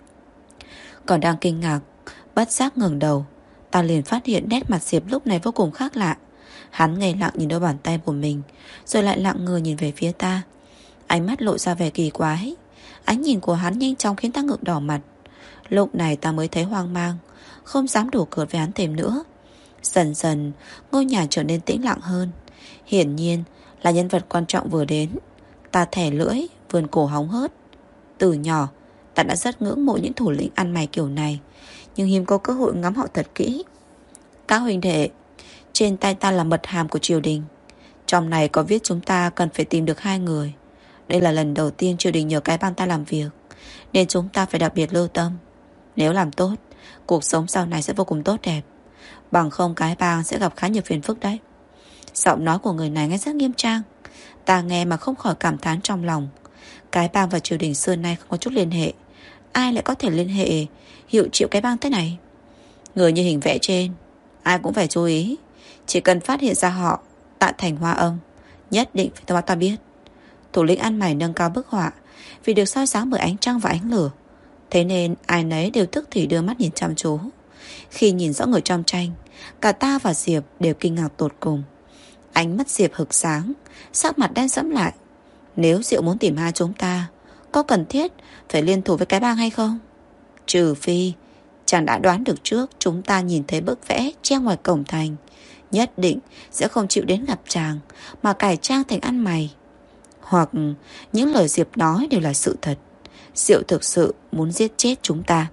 Còn đang kinh ngạc, bất giác ngẩng đầu, ta liền phát hiện nét mặt Diệp lúc này vô cùng khác lạ. Hắn ngây lặng nhìn đôi bàn tay của mình, rồi lại lặng người nhìn về phía ta. Ánh mắt lộ ra vẻ kỳ quái. Ánh nhìn của hắn nhanh chóng khiến ta ngượng đỏ mặt. Lúc này ta mới thấy hoang mang, không dám đổ cợt với hắn thêm nữa. Dần dần ngôi nhà trở nên tĩnh lặng hơn. Hiển nhiên là nhân vật quan trọng vừa đến. Ta thẻ lưỡi, vươn cổ hóng hớt. Từ nhỏ ta đã rất ngưỡng mộ những thủ lĩnh ăn mày kiểu này, nhưng hiếm có cơ hội ngắm họ thật kỹ. Các huynh đệ, trên tay ta là mật hàm của triều đình. Trong này có viết chúng ta cần phải tìm được 2 người. Đây là lần đầu tiên triều đình nhờ cái bang ta làm việc, nên chúng ta phải đặc biệt lưu tâm. Nếu làm tốt, cuộc sống sau này sẽ vô cùng tốt đẹp. Bằng không cái bang sẽ gặp khá nhiều phiền phức đấy. Giọng nói của người này nghe rất nghiêm trang. Ta nghe mà không khỏi cảm thán trong lòng. Cái bang và triều đình xưa nay không có chút liên hệ. Ai lại có thể liên hệ hiệu triệu cái bang thế này? Người như hình vẽ trên, ai cũng phải chú ý. Chỉ cần phát hiện ra họ tại thành Hoa Âm, nhất định phải thông báo ta biết. Thủ lĩnh ăn mày nâng cao bức họa vì được soi sáng bởi ánh trăng và ánh lửa. Thế nên ai nấy đều tức thì đưa mắt nhìn chăm chú. Khi nhìn rõ người trong tranh, cả ta và Diệp đều kinh ngạc tột cùng. Ánh mắt Diệp hực sáng, sắc mặt đen sẫm lại. Nếu Diệu muốn tìm hai chúng ta, có cần thiết phải liên thủ với cái bang hay không? Trừ phi chàng đã đoán được trước chúng ta nhìn thấy bức vẽ treo ngoài cổng thành, nhất định sẽ không chịu đến gặp chàng, mà cải trang thành ăn mày. Hoặc những lời Diệp nói đều là sự thật. Diệu thực sự muốn giết chết chúng ta.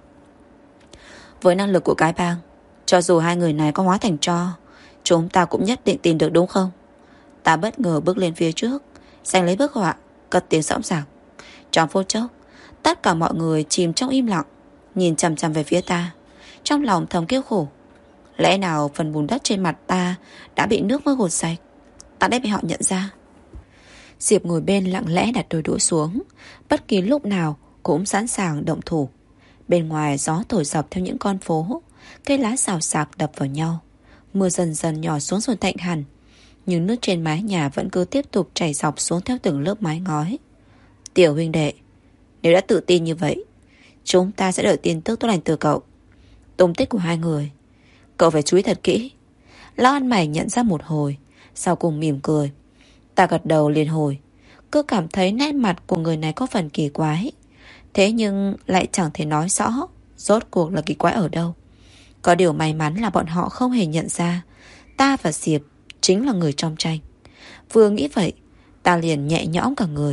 Với năng lực của cái bang, cho dù 2 người này có hóa thành tro, chúng ta cũng nhất định tìm được, đúng không? Ta bất ngờ bước lên phía trước, giành lấy bức họa, cất tiếng sõng sạc. Trong phút chốc, tất cả mọi người chìm trong im lặng, nhìn chằm chằm về phía ta. Trong lòng thầm kêu khổ. Lẽ nào phần bùn đất trên mặt ta đã bị nước mưa gột sạch? Ta đã bị họ nhận ra. Diệp ngồi bên lặng lẽ đặt đôi đũa xuống, bất kỳ lúc nào cũng sẵn sàng động thủ. Bên ngoài gió thổi dọc theo những con phố, cây lá xào xạc đập vào nhau. Mưa dần dần nhỏ xuống rồi tạnh hẳn, nhưng nước trên mái nhà vẫn cứ tiếp tục chảy dọc xuống theo từng lớp mái ngói. Tiểu huynh đệ, nếu đã tự tin như vậy, chúng ta sẽ đợi tin tức tốt lành từ cậu. Tung tích của 2 người cậu phải chú ý thật kỹ. Lão ăn mày nhận ra một hồi, sau cùng mỉm cười. Ta gật đầu liền hồi. Cứ cảm thấy nét mặt của người này có phần kỳ quái, thế nhưng lại chẳng thể nói rõ rốt cuộc là kỳ quái ở đâu. Có điều may mắn là bọn họ không hề nhận ra ta và Diệp chính là người trong tranh. Vừa nghĩ vậy, ta liền nhẹ nhõm cả người.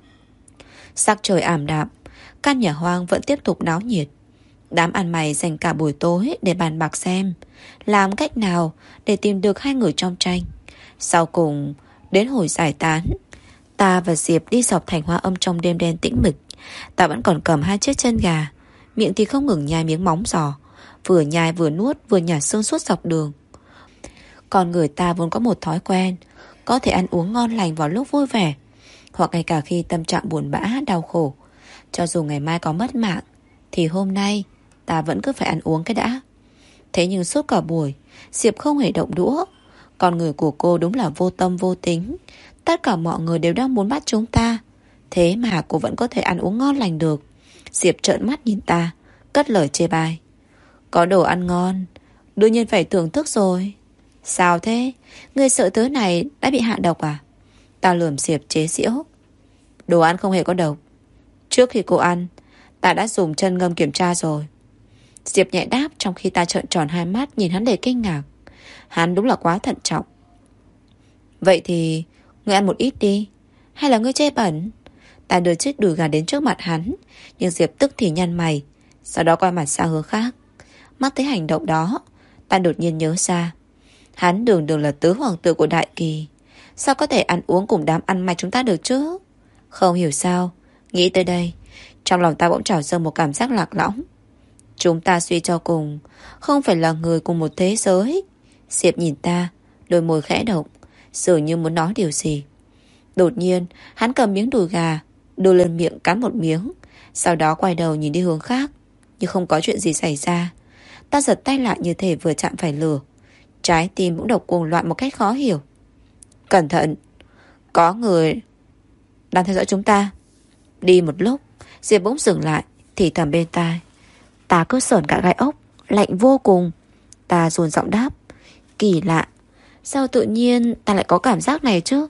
Sắc trời ảm đạm, căn nhà hoang vẫn tiếp tục náo nhiệt. Đám ăn mày dành cả buổi tối để bàn bạc xem làm cách nào để tìm được 2 người trong tranh. Sau cùng, đến hồi giải tán, ta và Diệp đi dọc thành Hoa Âm trong đêm đen tĩnh mịch. Ta vẫn còn cầm 2 chiếc chân gà, miệng thì không ngừng nhai miếng móng giò, vừa nhai vừa nuốt vừa nhả xương suốt dọc đường. Con người ta vốn có một thói quen, có thể ăn uống ngon lành vào lúc vui vẻ, hoặc ngay cả khi tâm trạng buồn bã, đau khổ. Cho dù ngày mai có mất mạng, thì hôm nay ta vẫn cứ phải ăn uống cái đã. Thế nhưng suốt cả buổi, Diệp không hề động đũa. Con người của cô đúng là vô tâm vô tính. Tất cả mọi người đều đang muốn bắt chúng ta, thế mà cô vẫn có thể ăn uống ngon lành được. Diệp trợn mắt nhìn ta, cất lời chê bai. Có đồ ăn ngon, đương nhiên phải thưởng thức rồi. Sao thế? Người sợ tớ này đã bị hạ độc à? Ta lườm Diệp chế giễu. Đồ ăn không hề có độc. Trước khi cô ăn, ta đã dùng chân ngâm kiểm tra rồi. Diệp nhẹ đáp trong khi ta trợn tròn hai mắt nhìn hắn đầy kinh ngạc. Hắn đúng là quá thận trọng. Vậy thì ngươi ăn một ít đi. Hay là ngươi chê bẩn? Ta đưa chiếc đùi gà đến trước mặt hắn, nhưng Diệp tức thì nhăn mày, sau đó quay mặt sang hướng khác. Mắt thấy hành động đó, ta đột nhiên nhớ ra, hắn đường đường là tứ hoàng tử của Đại Kỳ, sao có thể ăn uống cùng đám ăn mày chúng ta được chứ? Không hiểu sao, nghĩ tới đây, trong lòng ta bỗng trào dâng một cảm giác lạc lõng. Chúng ta suy cho cùng không phải là người cùng một thế giới. Diệp nhìn ta, đôi môi khẽ động, dường như muốn nói điều gì. Đột nhiên hắn cầm miếng đùi gà đưa lên miệng cắn một miếng, sau đó quay đầu nhìn đi hướng khác, như không có chuyện gì xảy ra. Ta giật tay lại như thể vừa chạm phải lửa. Trái tim bỗng đập cuồng loạn một cách khó hiểu. Cẩn thận, có người đang theo dõi chúng ta. Đi một lúc, Diệp bỗng dừng lại, thì thầm bên tai. Ta cứ sởn cả gai ốc, lạnh vô cùng. Ta dồn giọng đáp. Kỳ lạ, sao tự nhiên ta lại có cảm giác này chứ?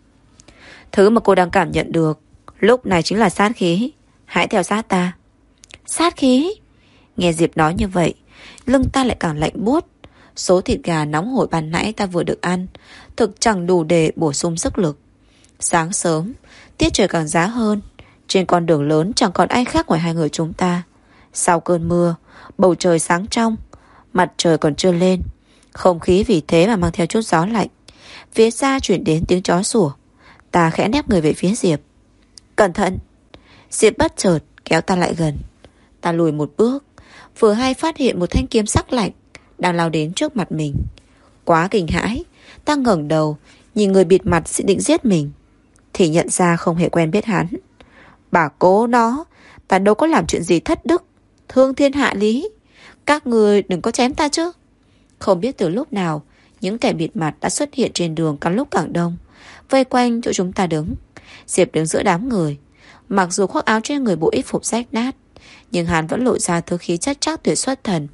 Thứ mà cô đang cảm nhận được lúc này chính là sát khí. Hãy theo sát ta. Sát khí? Nghe Diệp nói như vậy, lưng ta lại càng lạnh buốt. Số thịt gà nóng hổi ban nãy ta vừa được ăn thực chẳng đủ để bổ sung sức lực. Sáng sớm, tiết trời càng giá hơn. Trên con đường lớn chẳng còn ai khác ngoài hai người chúng ta. Sau cơn mưa, bầu trời sáng trong, mặt trời còn chưa lên. Không khí vì thế mà mang theo chút gió lạnh. Phía xa chuyển đến tiếng chó sủa. Ta khẽ nép người về phía Diệp. Cẩn thận. Diệp bất chợt kéo ta lại gần. Ta lùi một bước, vừa hay phát hiện một thanh kiếm sắc lạnh đang lao đến trước mặt mình. Quá kinh hãi, ta ngẩng đầu nhìn người bịt mặt sẽ định giết mình, thì nhận ra không hề quen biết hắn. Bà cố nó, ta đâu có làm chuyện gì thất đức, thương thiên hạ lý. Các người đừng có chém ta chứ. Không biết từ lúc nào, những kẻ bịt mặt đã xuất hiện trên đường càng lúc càng đông, vây quanh chỗ chúng ta đứng. Diệp đứng giữa đám người. Mặc dù khoác áo trên người bộ y phục rách nát, nhưng hắn vẫn lộ ra thứ khí chất chắc tuyệt xuất thần.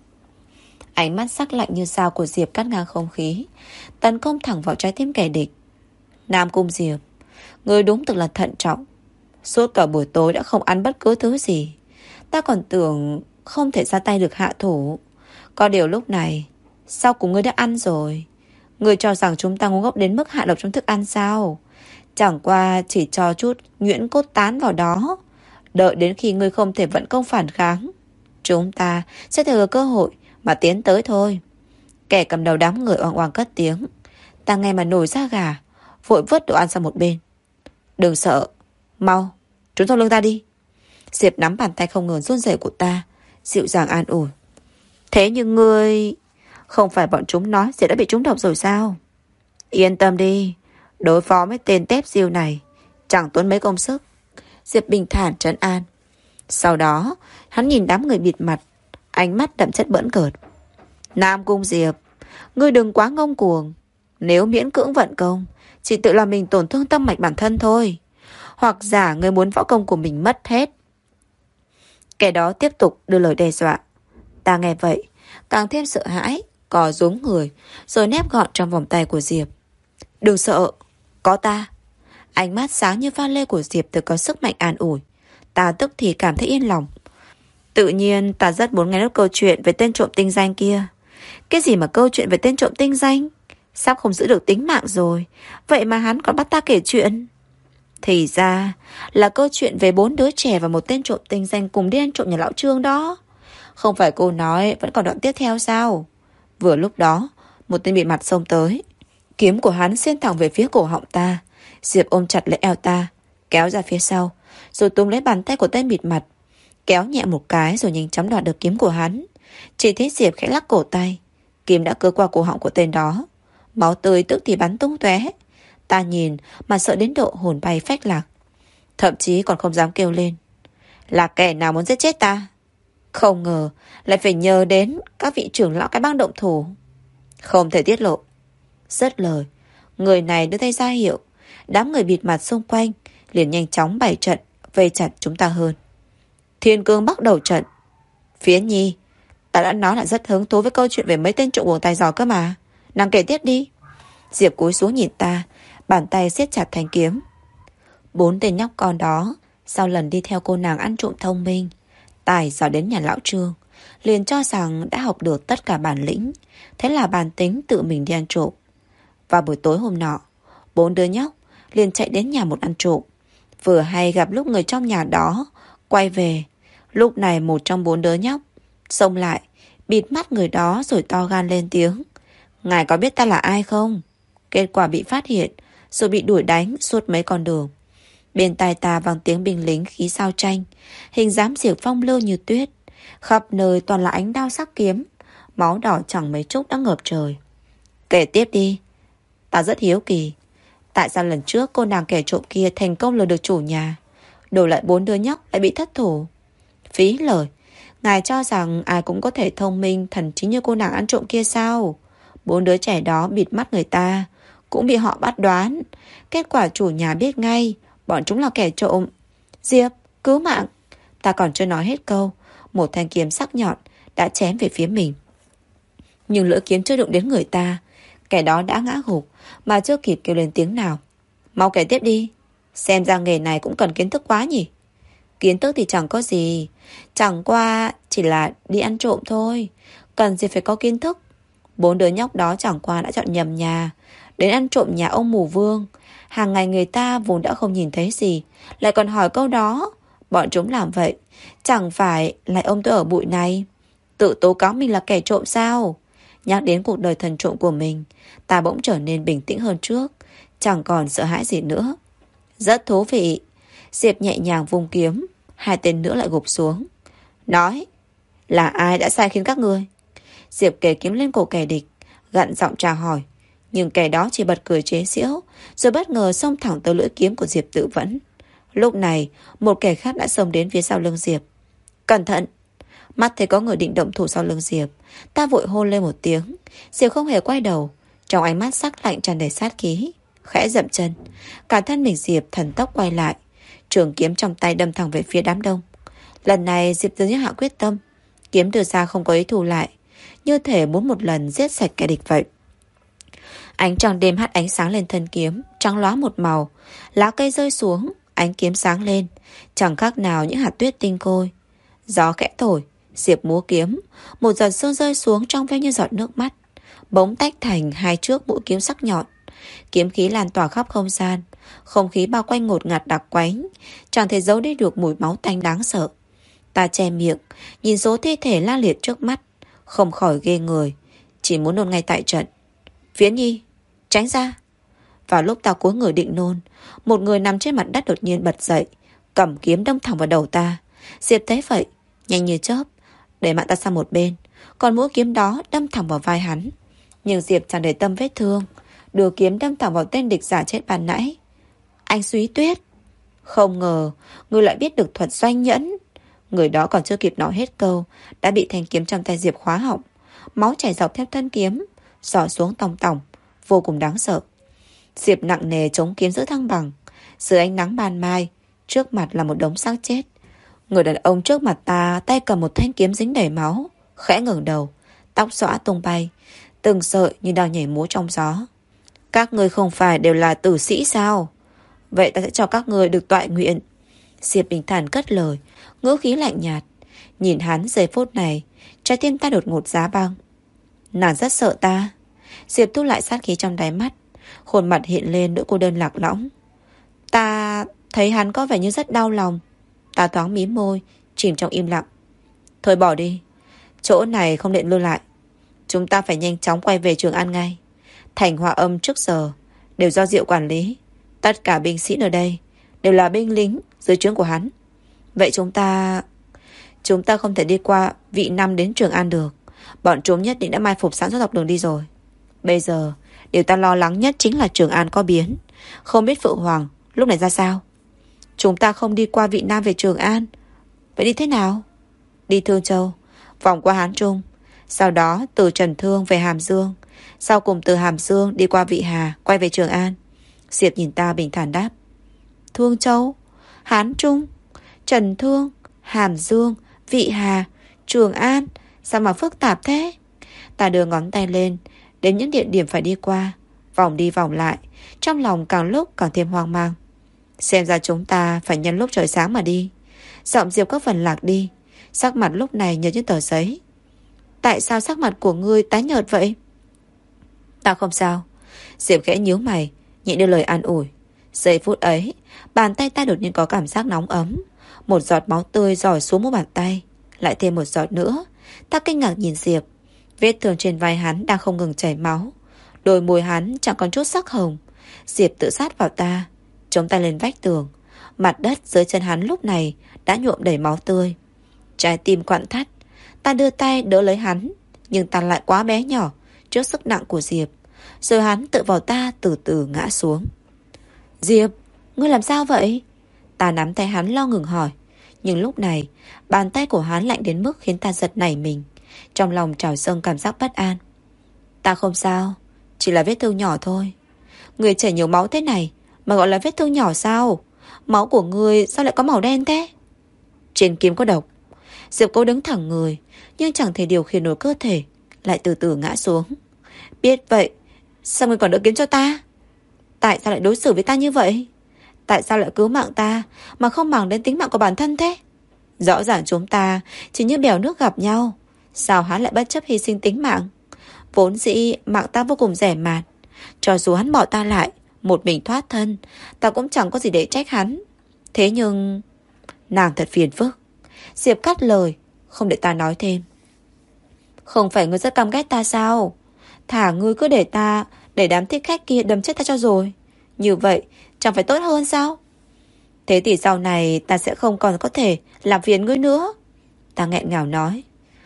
Ánh mắt sắc lạnh như dao của Diệp cắt ngang không khí, tấn công thẳng vào trái tim kẻ địch. Nam Cung Diệp, người đúng thực là thận trọng. Suốt cả buổi tối đã không ăn bất cứ thứ gì. Ta còn tưởng không thể ra tay được hạ thủ. Có điều lúc này, sau cùng ngươi đã ăn rồi. Ngươi cho rằng chúng ta ngu ngốc đến mức hạ độc trong thức ăn sao? Chẳng qua chỉ cho chút nhuyễn cốt tán vào đó. Đợi đến khi ngươi không thể vận công phản kháng, chúng ta sẽ thừa cơ hội mà tiến tới thôi. Kẻ cầm đầu đám người oang oang cất tiếng. Ta nghe mà nổi da gà, vội vứt đồ ăn sang một bên. Đừng sợ, mau, trốn sau lưng ta đi. Diệp nắm bàn tay không ngừng run rẩy của ta, dịu dàng an ủi. Thế nhưng ngươi... Không phải bọn chúng nói Diệp đã bị trúng độc rồi sao? Yên tâm đi, đối phó với tên tép diêu này chẳng tốn mấy công sức. Diệp bình thản trấn an. Sau đó hắn nhìn đám người bịt mặt, ánh mắt đậm chất bỡn cợt. Nam Cung Diệp, ngươi đừng quá ngông cuồng. Nếu miễn cưỡng vận công, chỉ tự làm mình tổn thương tâm mạch bản thân thôi. Hoặc giả ngươi muốn võ công của mình mất hết. Kẻ đó tiếp tục đưa lời đe dọa. Ta nghe vậy càng thêm sợ hãi, cò rúm người, rồi nép gọn trong vòng tay của Diệp. Đừng sợ, có ta. Ánh mắt sáng như pha lê của Diệp tự có sức mạnh an ủi. Ta tức thì cảm thấy yên lòng. Tự nhiên ta rất muốn nghe nốt câu chuyện về tên trộm tinh danh kia. Cái gì mà câu chuyện về tên trộm tinh danh? Sắp không giữ được tính mạng rồi, vậy mà hắn còn bắt ta kể chuyện. Thì ra là câu chuyện về 4 đứa trẻ và một tên trộm tinh danh cùng đi ăn trộm nhà lão Trương đó. Không phải cô nói vẫn còn đoạn tiếp theo sao? Vừa lúc đó, một tên bịt mặt xông tới. Kiếm của hắn xiên thẳng về phía cổ họng ta. Diệp ôm chặt lấy eo ta, kéo ra phía sau, rồi túm lấy bàn tay của tên bịt mặt, kéo nhẹ một cái rồi nhanh chóng đoạt được kiếm của hắn. Chỉ thấy Diệp khẽ lắc cổ tay, kiếm đã cứa qua cổ họng của tên đó. Máu tươi tức thì bắn tung tóe. Ta nhìn mà sợ đến độ hồn bay phách lạc, thậm chí còn không dám kêu lên. Là kẻ nào muốn giết chết ta? Không ngờ lại phải nhờ đến các vị trưởng lão cái bang động thủ. Không thể tiết lộ. Dứt lời, người này đưa tay ra hiệu. Đám người bịt mặt xung quanh liền nhanh chóng bày trận vây chặt chúng ta hơn. Thiên Cương bắt đầu trận. Phiến Nhi, ta đã nói là rất hứng thú với câu chuyện về mấy tên trộm uổng tài giỏi cơ mà. Nàng kể tiếp đi. Diệp cúi xuống nhìn ta, bàn tay siết chặt thanh kiếm. 4 tên nhóc con đó sau lần đi theo cô nàng ăn trộm thông minh, tài giỏi đến nhà lão Trương, liền cho rằng đã học được tất cả bản lĩnh. Thế là bàn tính tự mình đi ăn trộm. Vào buổi tối hôm nọ, 4 đứa nhóc liền chạy đến nhà một ăn trộm. Vừa hay gặp lúc người trong nhà đó quay về. Lúc này một trong 4 đứa nhóc xông lại, bịt mắt người đó rồi to gan lên tiếng: "Ngài có biết ta là ai không?" Kết quả bị phát hiện, rồi bị đuổi đánh suốt mấy con đường. Bên tai ta vang tiếng binh lính khí sao tranh, hình dáng Diệp Phong lơ như tuyết. Khắp nơi toàn là ánh đao sắc kiếm, máu đỏ chẳng mấy chốc đã ngập trời. Kể tiếp đi. Ta rất hiếu kỳ, tại sao lần trước cô nàng kẻ trộm kia thành công lừa được chủ nhà, đổi lại 4 đứa nhóc lại bị thất thủ? Phí lời. Ngài cho rằng ai cũng có thể thông minh thần trí như cô nàng ăn trộm kia sao? 4 đứa trẻ đó bịt mắt người ta, cũng bị họ bắt đoán. Kết quả chủ nhà biết ngay bọn chúng là kẻ trộm. Diệp, cứu mạng! Ta còn chưa nói hết câu, một thanh kiếm sắc nhọn đã chém về phía mình. Nhưng lưỡi kiếm chưa đụng đến người ta, kẻ đó đã ngã gục mà chưa kịp kêu lên tiếng nào. Mau kể tiếp đi. Xem ra nghề này cũng cần kiến thức quá nhỉ. Kiến thức thì chẳng có gì, chẳng qua chỉ là đi ăn trộm thôi, cần gì phải có kiến thức. 4 đứa nhóc đó chẳng qua đã chọn nhầm nhà, đến ăn trộm nhà ông mù Vương. Hàng ngày người ta vốn đã không nhìn thấy gì, lại còn hỏi câu đó. Bọn chúng làm vậy chẳng phải lại ông tôi ở bụi này, tự tố cáo mình là kẻ trộm sao? Nhắc đến cuộc đời thần trộm của mình, ta bỗng trở nên bình tĩnh hơn trước, chẳng còn sợ hãi gì nữa. Rất thú vị. Diệp nhẹ nhàng vung kiếm, 2 tên nữa lại gục xuống. Nói, là ai đã sai khiến các ngươi? Diệp kề kiếm lên cổ kẻ địch, gặn giọng tra hỏi. Nhưng kẻ đó chỉ bật cười chế giễu, rồi bất ngờ xông thẳng tới lưỡi kiếm của Diệp Tự Vẫn. Lúc này, một kẻ khác đã xông đến phía sau lưng Diệp. Cẩn thận! Mắt thấy có người định động thủ sau lưng Diệp, ta vội hôn lên một tiếng. Diệp không hề quay đầu, trong ánh mắt sắc lạnh tràn đầy sát khí. Khẽ dậm chân, cả thân mình Diệp thần tốc quay lại, trường kiếm trong tay đâm thẳng về phía đám đông. Lần này Diệp dường như hạ quyết tâm, kiếm đưa ra không có ý thù lại, như thể muốn một lần giết sạch kẻ địch vậy. Ánh trăng đêm hắt ánh sáng lên thân kiếm, trắng lóa một màu. Lá cây rơi xuống, ánh kiếm sáng lên, chẳng khác nào những hạt tuyết tinh khôi. Gió khẽ thổi, Diệp múa kiếm, một giọt sương rơi xuống trong veo như giọt nước mắt, bỗng tách thành 2 chiếc mũi kiếm sắc nhọn. Kiếm khí lan tỏa khắp không gian, không khí bao quanh ngột ngạt đặc quánh, chẳng thể giấu đi được mùi máu tanh đáng sợ. Ta che miệng, nhìn số thi thể la liệt trước mắt, không khỏi ghê người, chỉ muốn nôn ngay tại trận. Viễn Nhi, tránh ra! Vào lúc ta cúi người định nôn, một người nằm trên mặt đất đột nhiên bật dậy, cầm kiếm đâm thẳng vào đầu ta. Diệp thấy vậy, nhanh như chớp đẩy mạng ta sang một bên, còn mũi kiếm đó đâm thẳng vào vai hắn. Nhưng Diệp chẳng để tâm vết thương, đưa kiếm đâm thẳng vào tên địch giả chết ban nãy. Anh Súy Tuyết! Không ngờ người lại biết được thuật doanh nhẫn. Người đó còn chưa kịp nói hết câu đã bị thanh kiếm trong tay Diệp khóa họng, máu chảy dọc theo thân kiếm, xỏ xuống tòng tòng, vô cùng đáng sợ. Diệp nặng nề chống kiếm giữ thăng bằng. Dưới ánh nắng ban mai, trước mặt là một đống xác chết. Người đàn ông trước mặt ta tay cầm một thanh kiếm dính đầy máu, khẽ ngẩng đầu, tóc xõa tung bay, từng sợi như đang nhảy múa trong gió. Các ngươi không phải đều là tử sĩ sao? Vậy ta sẽ cho các ngươi được toại nguyện. Diệp bình thản cất lời, ngữ khí lạnh nhạt. Nhìn hắn giây phút này, trái tim ta đột ngột giá băng. Nàng rất sợ ta. Diệp thu lại sát khí trong đáy mắt, khuôn mặt hiện lên nỗi cô đơn lạc lõng. Ta thấy hắn có vẻ như rất đau lòng. Ta thoáng mím môi, chìm trong im lặng. Thôi bỏ đi, chỗ này không định lưu lại. Chúng ta phải nhanh chóng quay về Trường An ngay. Thành Hoa Âm trước giờ đều do Diệu quản lý. Tất cả binh sĩ ở đây đều là binh lính dưới trướng của hắn. Vậy chúng ta không thể đi qua Vị Năm đến Trường An được. Bọn chúng nhất định đã mai phục sẵn suốt dọc đường đi rồi. Bây giờ điều ta lo lắng nhất chính là Trường An có biến. Không biết Phượng Hoàng lúc này ra sao. Chúng ta không đi qua Vị Nam về Trường An, vậy đi thế nào? Đi Thương Châu, vòng qua Hán Trung, sau đó từ Trần Thương về Hàm Dương, sau cùng từ Hàm Dương đi qua Vị Hà, quay về Trường An. Diệp nhìn ta bình thản đáp. Thương Châu, Hán Trung, Trần Thương, Hàm Dương, Vị Hà, Trường An, sao mà phức tạp thế? Ta đưa ngón tay lên đến những địa điểm phải đi qua, vòng đi vòng lại, trong lòng càng lúc càng thêm hoang mang. Xem ra chúng ta phải nhân lúc trời sáng mà đi. Giọng Diệp có phần lạc đi. Sắc mặt lúc này nhợt như tờ giấy. Tại sao sắc mặt của ngươi tái nhợt vậy? Ta không sao. Diệp khẽ nhíu mày, nhịn đưa lời an ủi. Giây phút ấy, bàn tay ta đột nhiên có cảm giác nóng ấm. Một giọt máu tươi rỏi xuống mu bàn tay, lại thêm một giọt nữa. Ta kinh ngạc nhìn Diệp. Vết thương trên vai hắn đang không ngừng chảy máu. Đôi môi hắn chẳng còn chút sắc hồng. Diệp tự sát vào ta, chống tay lên vách tường. Mặt đất dưới chân hắn lúc này đã nhuộm đầy máu tươi. Trái tim quặn thắt. Ta đưa tay đỡ lấy hắn, nhưng ta lại quá bé nhỏ trước sức nặng của Diệp. Rồi hắn tự vào ta từ từ ngã xuống. Diệp, ngươi làm sao vậy? Ta nắm tay hắn lo ngừng hỏi. Nhưng lúc này, bàn tay của hắn lạnh đến mức khiến ta giật nảy mình. Trong lòng trào dâng cảm giác bất an. Ta không sao, chỉ là vết thương nhỏ thôi. Người chảy nhiều máu thế này mà gọi là vết thương nhỏ sao? Máu của ngươi sao lại có màu đen thế? Trên kiếm có độc. Diệp cố đứng thẳng người, nhưng chẳng thể điều khiển nổi cơ thể, lại từ từ ngã xuống. Biết vậy, sao ngươi còn đỡ kiếm cho ta? Tại sao lại đối xử với ta như vậy? Tại sao lại cứu mạng ta mà không màng đến tính mạng của bản thân thế? Rõ ràng chúng ta chỉ như bèo nước gặp nhau. Sao hắn lại bất chấp hy sinh tính mạng? Vốn dĩ mạng ta vô cùng rẻ mạt. Cho dù hắn bỏ ta lại, một mình thoát thân, ta cũng chẳng có gì để trách hắn. Thế nhưng... Nàng thật phiền phức. Diệp cắt lời, không để ta nói thêm. Không phải ngươi rất căm ghét ta sao? Thả ngươi cứ để đám thích khách kia đâm chết ta cho rồi. Như vậy chẳng phải tốt hơn sao? Thế thì sau này ta sẽ không còn có thể làm phiền ngươi nữa. Ta nghẹn ngào nói.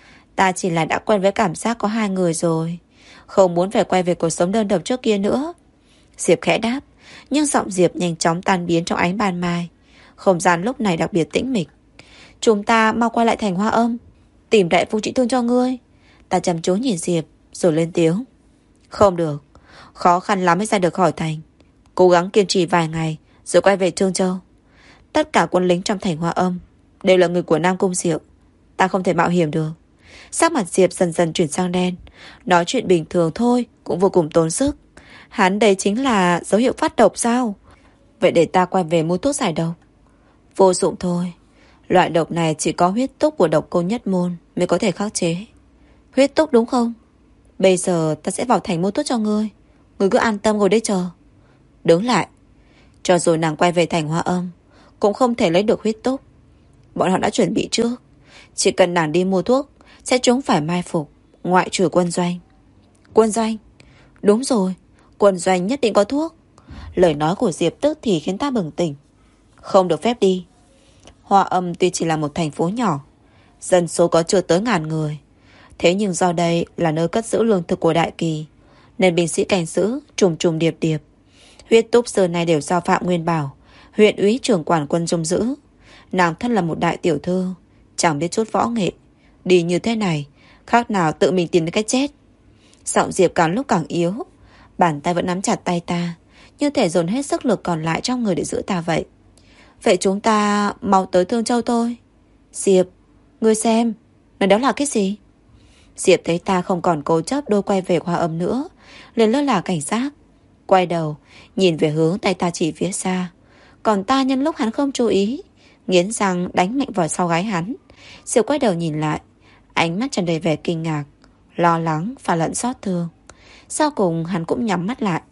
Ta chỉ là đã quen với cảm giác có hai người rồi, không muốn phải quay về cuộc sống đơn độc trước kia nữa. Diệp khẽ đáp, nhưng giọng Diệp nhanh chóng tan biến trong ánh ban mai. Không gian lúc này đặc biệt tĩnh mịch. Chúng ta mau quay lại thành Hoa Âm, tìm đại phu trị thương cho ngươi. Ta chăm chú nhìn Diệp rồi lên tiếng. Không được, khó khăn lắm mới ra được khỏi thành. Cố gắng kiên trì vài ngày rồi quay về Trương Châu. Tất cả quân lính trong thành Hoa Âm đều là người của Nam Cung Diệu. Ta không thể mạo hiểm được. Sắc mặt Diệp dần dần chuyển sang đen. Nói chuyện bình thường thôi cũng vô cùng tốn sức. Hắn đây chính là dấu hiệu phát độc sao? Vậy để ta quay về mua thuốc giải độc. Vô dụng thôi. Loại độc này chỉ có huyết túc của độc cô nhất môn mới có thể khắc chế. Huyết túc đúng không? Bây giờ ta sẽ vào thành mua thuốc cho ngươi. Ngươi cứ an tâm ngồi đây chờ. Đứng lại. Cho dù nàng quay về thành Hoa Âm cũng không thể lấy được huyết túc. Bọn họ đã chuẩn bị trước. Chỉ cần nàng đi mua thuốc sẽ chúng phải mai phục, ngoại trừ quân doanh. Quân doanh? Đúng rồi, quân doanh nhất định có thuốc. Lời nói của Diệp tức thì khiến ta bừng tỉnh. Không được phép đi. Hoa Âm tuy chỉ là một thành phố nhỏ, dân số có chưa tới 1000 người. Thế nhưng do đây là nơi cất giữ lương thực của Đại Kỳ, nên binh sĩ cảnh giữ trùng trùng điệp điệp. Huyết túc xưa nay đều do Phạm Nguyên Bảo, huyện úy trưởng quản quân trông giữ. Nàng thân là một đại tiểu thư, chẳng biết chút võ nghệ, đi như thế này khác nào tự mình tìm đến cái chết. Giọng Diệp càng lúc càng yếu, bàn tay vẫn nắm chặt tay ta, như thể dồn hết sức lực còn lại trong người để giữ ta vậy. Vậy chúng ta mau tới Thương Châu thôi. Diệp, ngươi xem, này đó là cái gì? Diệp thấy ta không còn cố chấp đôi quay về Hoa Âm nữa, liền lơ là cảnh giác, quay đầu nhìn về hướng tay ta chỉ phía xa. Còn ta nhân lúc hắn không chú ý, nghiến răng đánh mạnh vào sau gáy hắn. Diệp quay đầu nhìn lại, ánh mắt tràn đầy vẻ kinh ngạc, lo lắng và lẫn xót thương. Sau cùng hắn cũng nhắm mắt lại.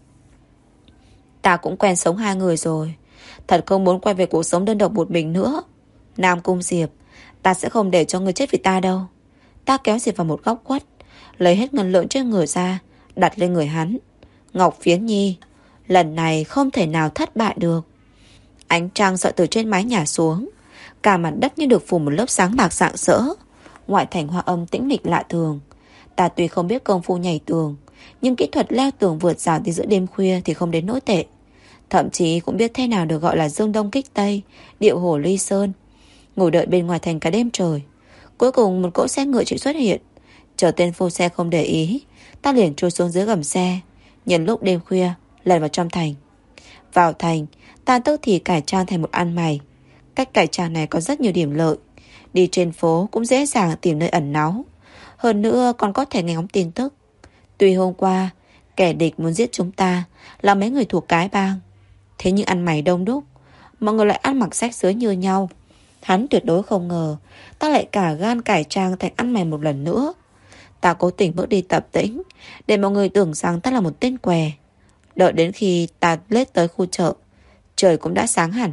Ta cũng quen sống hai người rồi, thật không muốn quay về cuộc sống đơn độc một mình nữa. Nam Cung Diệp, ta sẽ không để cho ngươi chết vì ta đâu. Ta kéo Diệp vào một góc khuất, lấy hết ngân lượng trên người ra, đặt lên người hắn. Ngọc Phiến Nhi, lần này không thể nào thất bại được. Ánh trăng rọi từ trên mái nhà xuống, cả mặt đất như được phủ một lớp sáng bạc rạng rỡ. Ngoại thành Hoa Âm tĩnh mịch lạ thường. Ta tuy không biết công phu nhảy tường, nhưng kỹ thuật leo tường vượt rào từ giữa đêm khuya thì không đến nỗi tệ. Thậm chí cũng biết thế nào được gọi là dương đông kích tây, điệu hổ ly sơn. Ngồi đợi bên ngoài thành cả đêm trời. Cuối cùng một cỗ xe ngựa chỉ xuất hiện. Chờ tên phu xe không để ý, ta liền trôi xuống dưới gầm xe, nhân lúc đêm khuya lẻn vào trong thành. Vào thành, ta tức thì cải trang thành một ăn mày. Cách cải trang này có rất nhiều điểm lợi. Đi trên phố cũng dễ dàng tìm nơi ẩn náu. Hơn nữa còn có thể nghe ngóng tin tức. Tuy hôm qua kẻ địch muốn giết chúng ta là mấy người thuộc cái bang, thế nhưng ăn mày đông đúc, mọi người lại ăn mặc rách rưới như nhau. Hắn tuyệt đối không ngờ ta lại cả gan cải trang thành ăn mày một lần nữa. Ta cố tình bước đi tập tĩnh để mọi người tưởng rằng ta là một tên què. Đợi đến khi ta lết tới khu chợ, trời cũng đã sáng hẳn.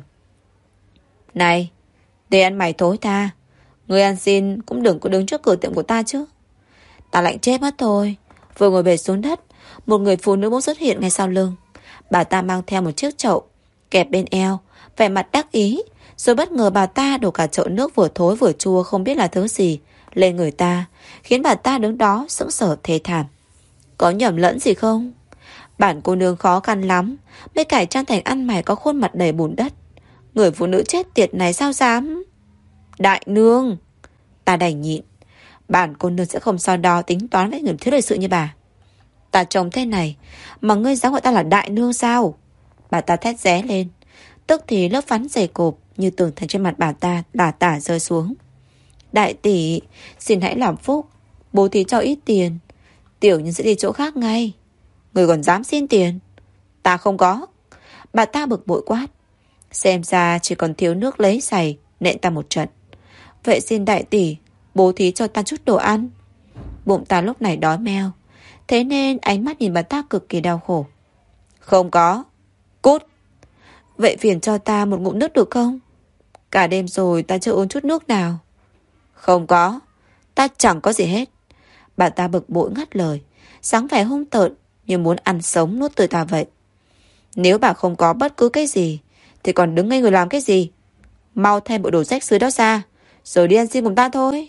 Này, để ăn mày thối tha, người ăn xin cũng đừng có đứng trước cửa tiệm của ta chứ. Ta lạnh chết mất thôi. Vừa ngồi bệt xuống đất, một người phụ nữ bỗng xuất hiện ngay sau lưng. Bà ta mang theo một chiếc chậu kẹp bên eo, vẻ mặt đắc ý. Rồi bất ngờ bà ta đổ cả chậu nước vừa thối vừa chua không biết là thứ gì lên người ta, khiến bà ta đứng đó sững sờ thê thảm. Có nhầm lẫn gì không? Bản cô nương khó khăn lắm mới cải trang thành ăn mày có khuôn mặt đầy bùn đất. Người phụ nữ chết tiệt này sao dám? Đại nương! Ta đành nhịn. Bản cô nương sẽ không so đo tính toán với người thiếu lịch sự như bà. Ta trông thế này mà ngươi dám gọi ta là đại nương sao? Bà ta thét ré lên. Tức thì lớp phấn dày cộp như tường thành trên mặt bà ta lả tả rơi xuống. Đại tỷ, xin hãy làm phúc, bố thí cho ít tiền, tiểu nhân sẽ đi chỗ khác ngay. Người còn dám xin tiền? Ta không có. Bà ta bực bội quát. Xem ra chỉ còn thiếu nước lấy giày nện ta một trận. Vậy xin đại tỷ bố thí cho ta chút đồ ăn. Bụng ta lúc này đói meo, thế nên ánh mắt nhìn bà ta cực kỳ đau khổ. Không có. Cút. Vậy phiền cho ta một ngụm nước được không? Cả đêm rồi ta chưa uống chút nước nào. Không có. Ta chẳng có gì hết. Bà ta bực bội ngắt lời, sáng vẻ hung tợn như muốn ăn sống nuốt tươi ta vậy. Nếu bà không có bất cứ cái gì thì còn đứng ngây người làm cái gì? Mau thêm bộ đồ rách rưới đó ra, rồi đi ăn xin cùng ta thôi.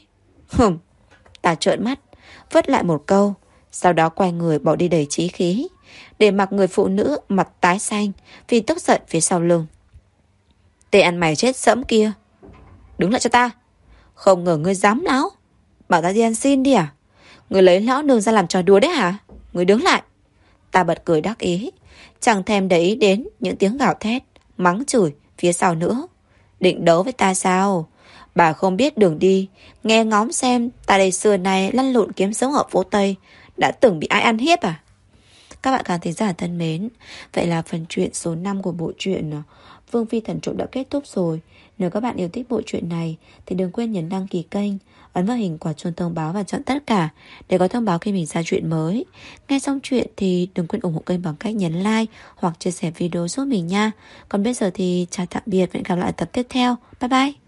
Ta trợn mắt, vứt lại một câu, sau đó quay người bỏ đi đầy chí khí, để mặc người phụ nữ mặt tái xanh vì tức giận phía sau lưng. Tên ăn mày chết sẫm kia, đứng lại cho ta. Không ngờ ngươi dám láo. Bảo ta đi ăn xin đi à? Ngươi lấy lão nương ra làm trò đùa đấy hả? Ngươi đứng lại. Ta bật cười đắc ý, chẳng thèm để ý đến những tiếng gào thét, mắng chửi phía sau nữa. Định đấu với ta sao? Bà không biết đường đi, nghe ngóng xem ta đây xưa nay lăn lộn kiếm sống ở phố Tây, đã từng bị ai ăn hiếp à? Các bạn khán thính giả thân mến, vậy là phần truyện số 5 của bộ truyện Vương Phi Thần Trộm đã kết thúc rồi. Nếu các bạn yêu thích bộ truyện này thì đừng quên nhấn đăng ký kênh, ấn vào hình quả chuông thông báo và chọn tất cả để có thông báo khi mình ra truyện mới. Nghe xong truyện thì đừng quên ủng hộ kênh bằng cách nhấn like hoặc chia sẻ video giúp mình nha. Còn bây giờ thì chào tạm biệt và hẹn gặp lại tập tiếp theo. Bye bye.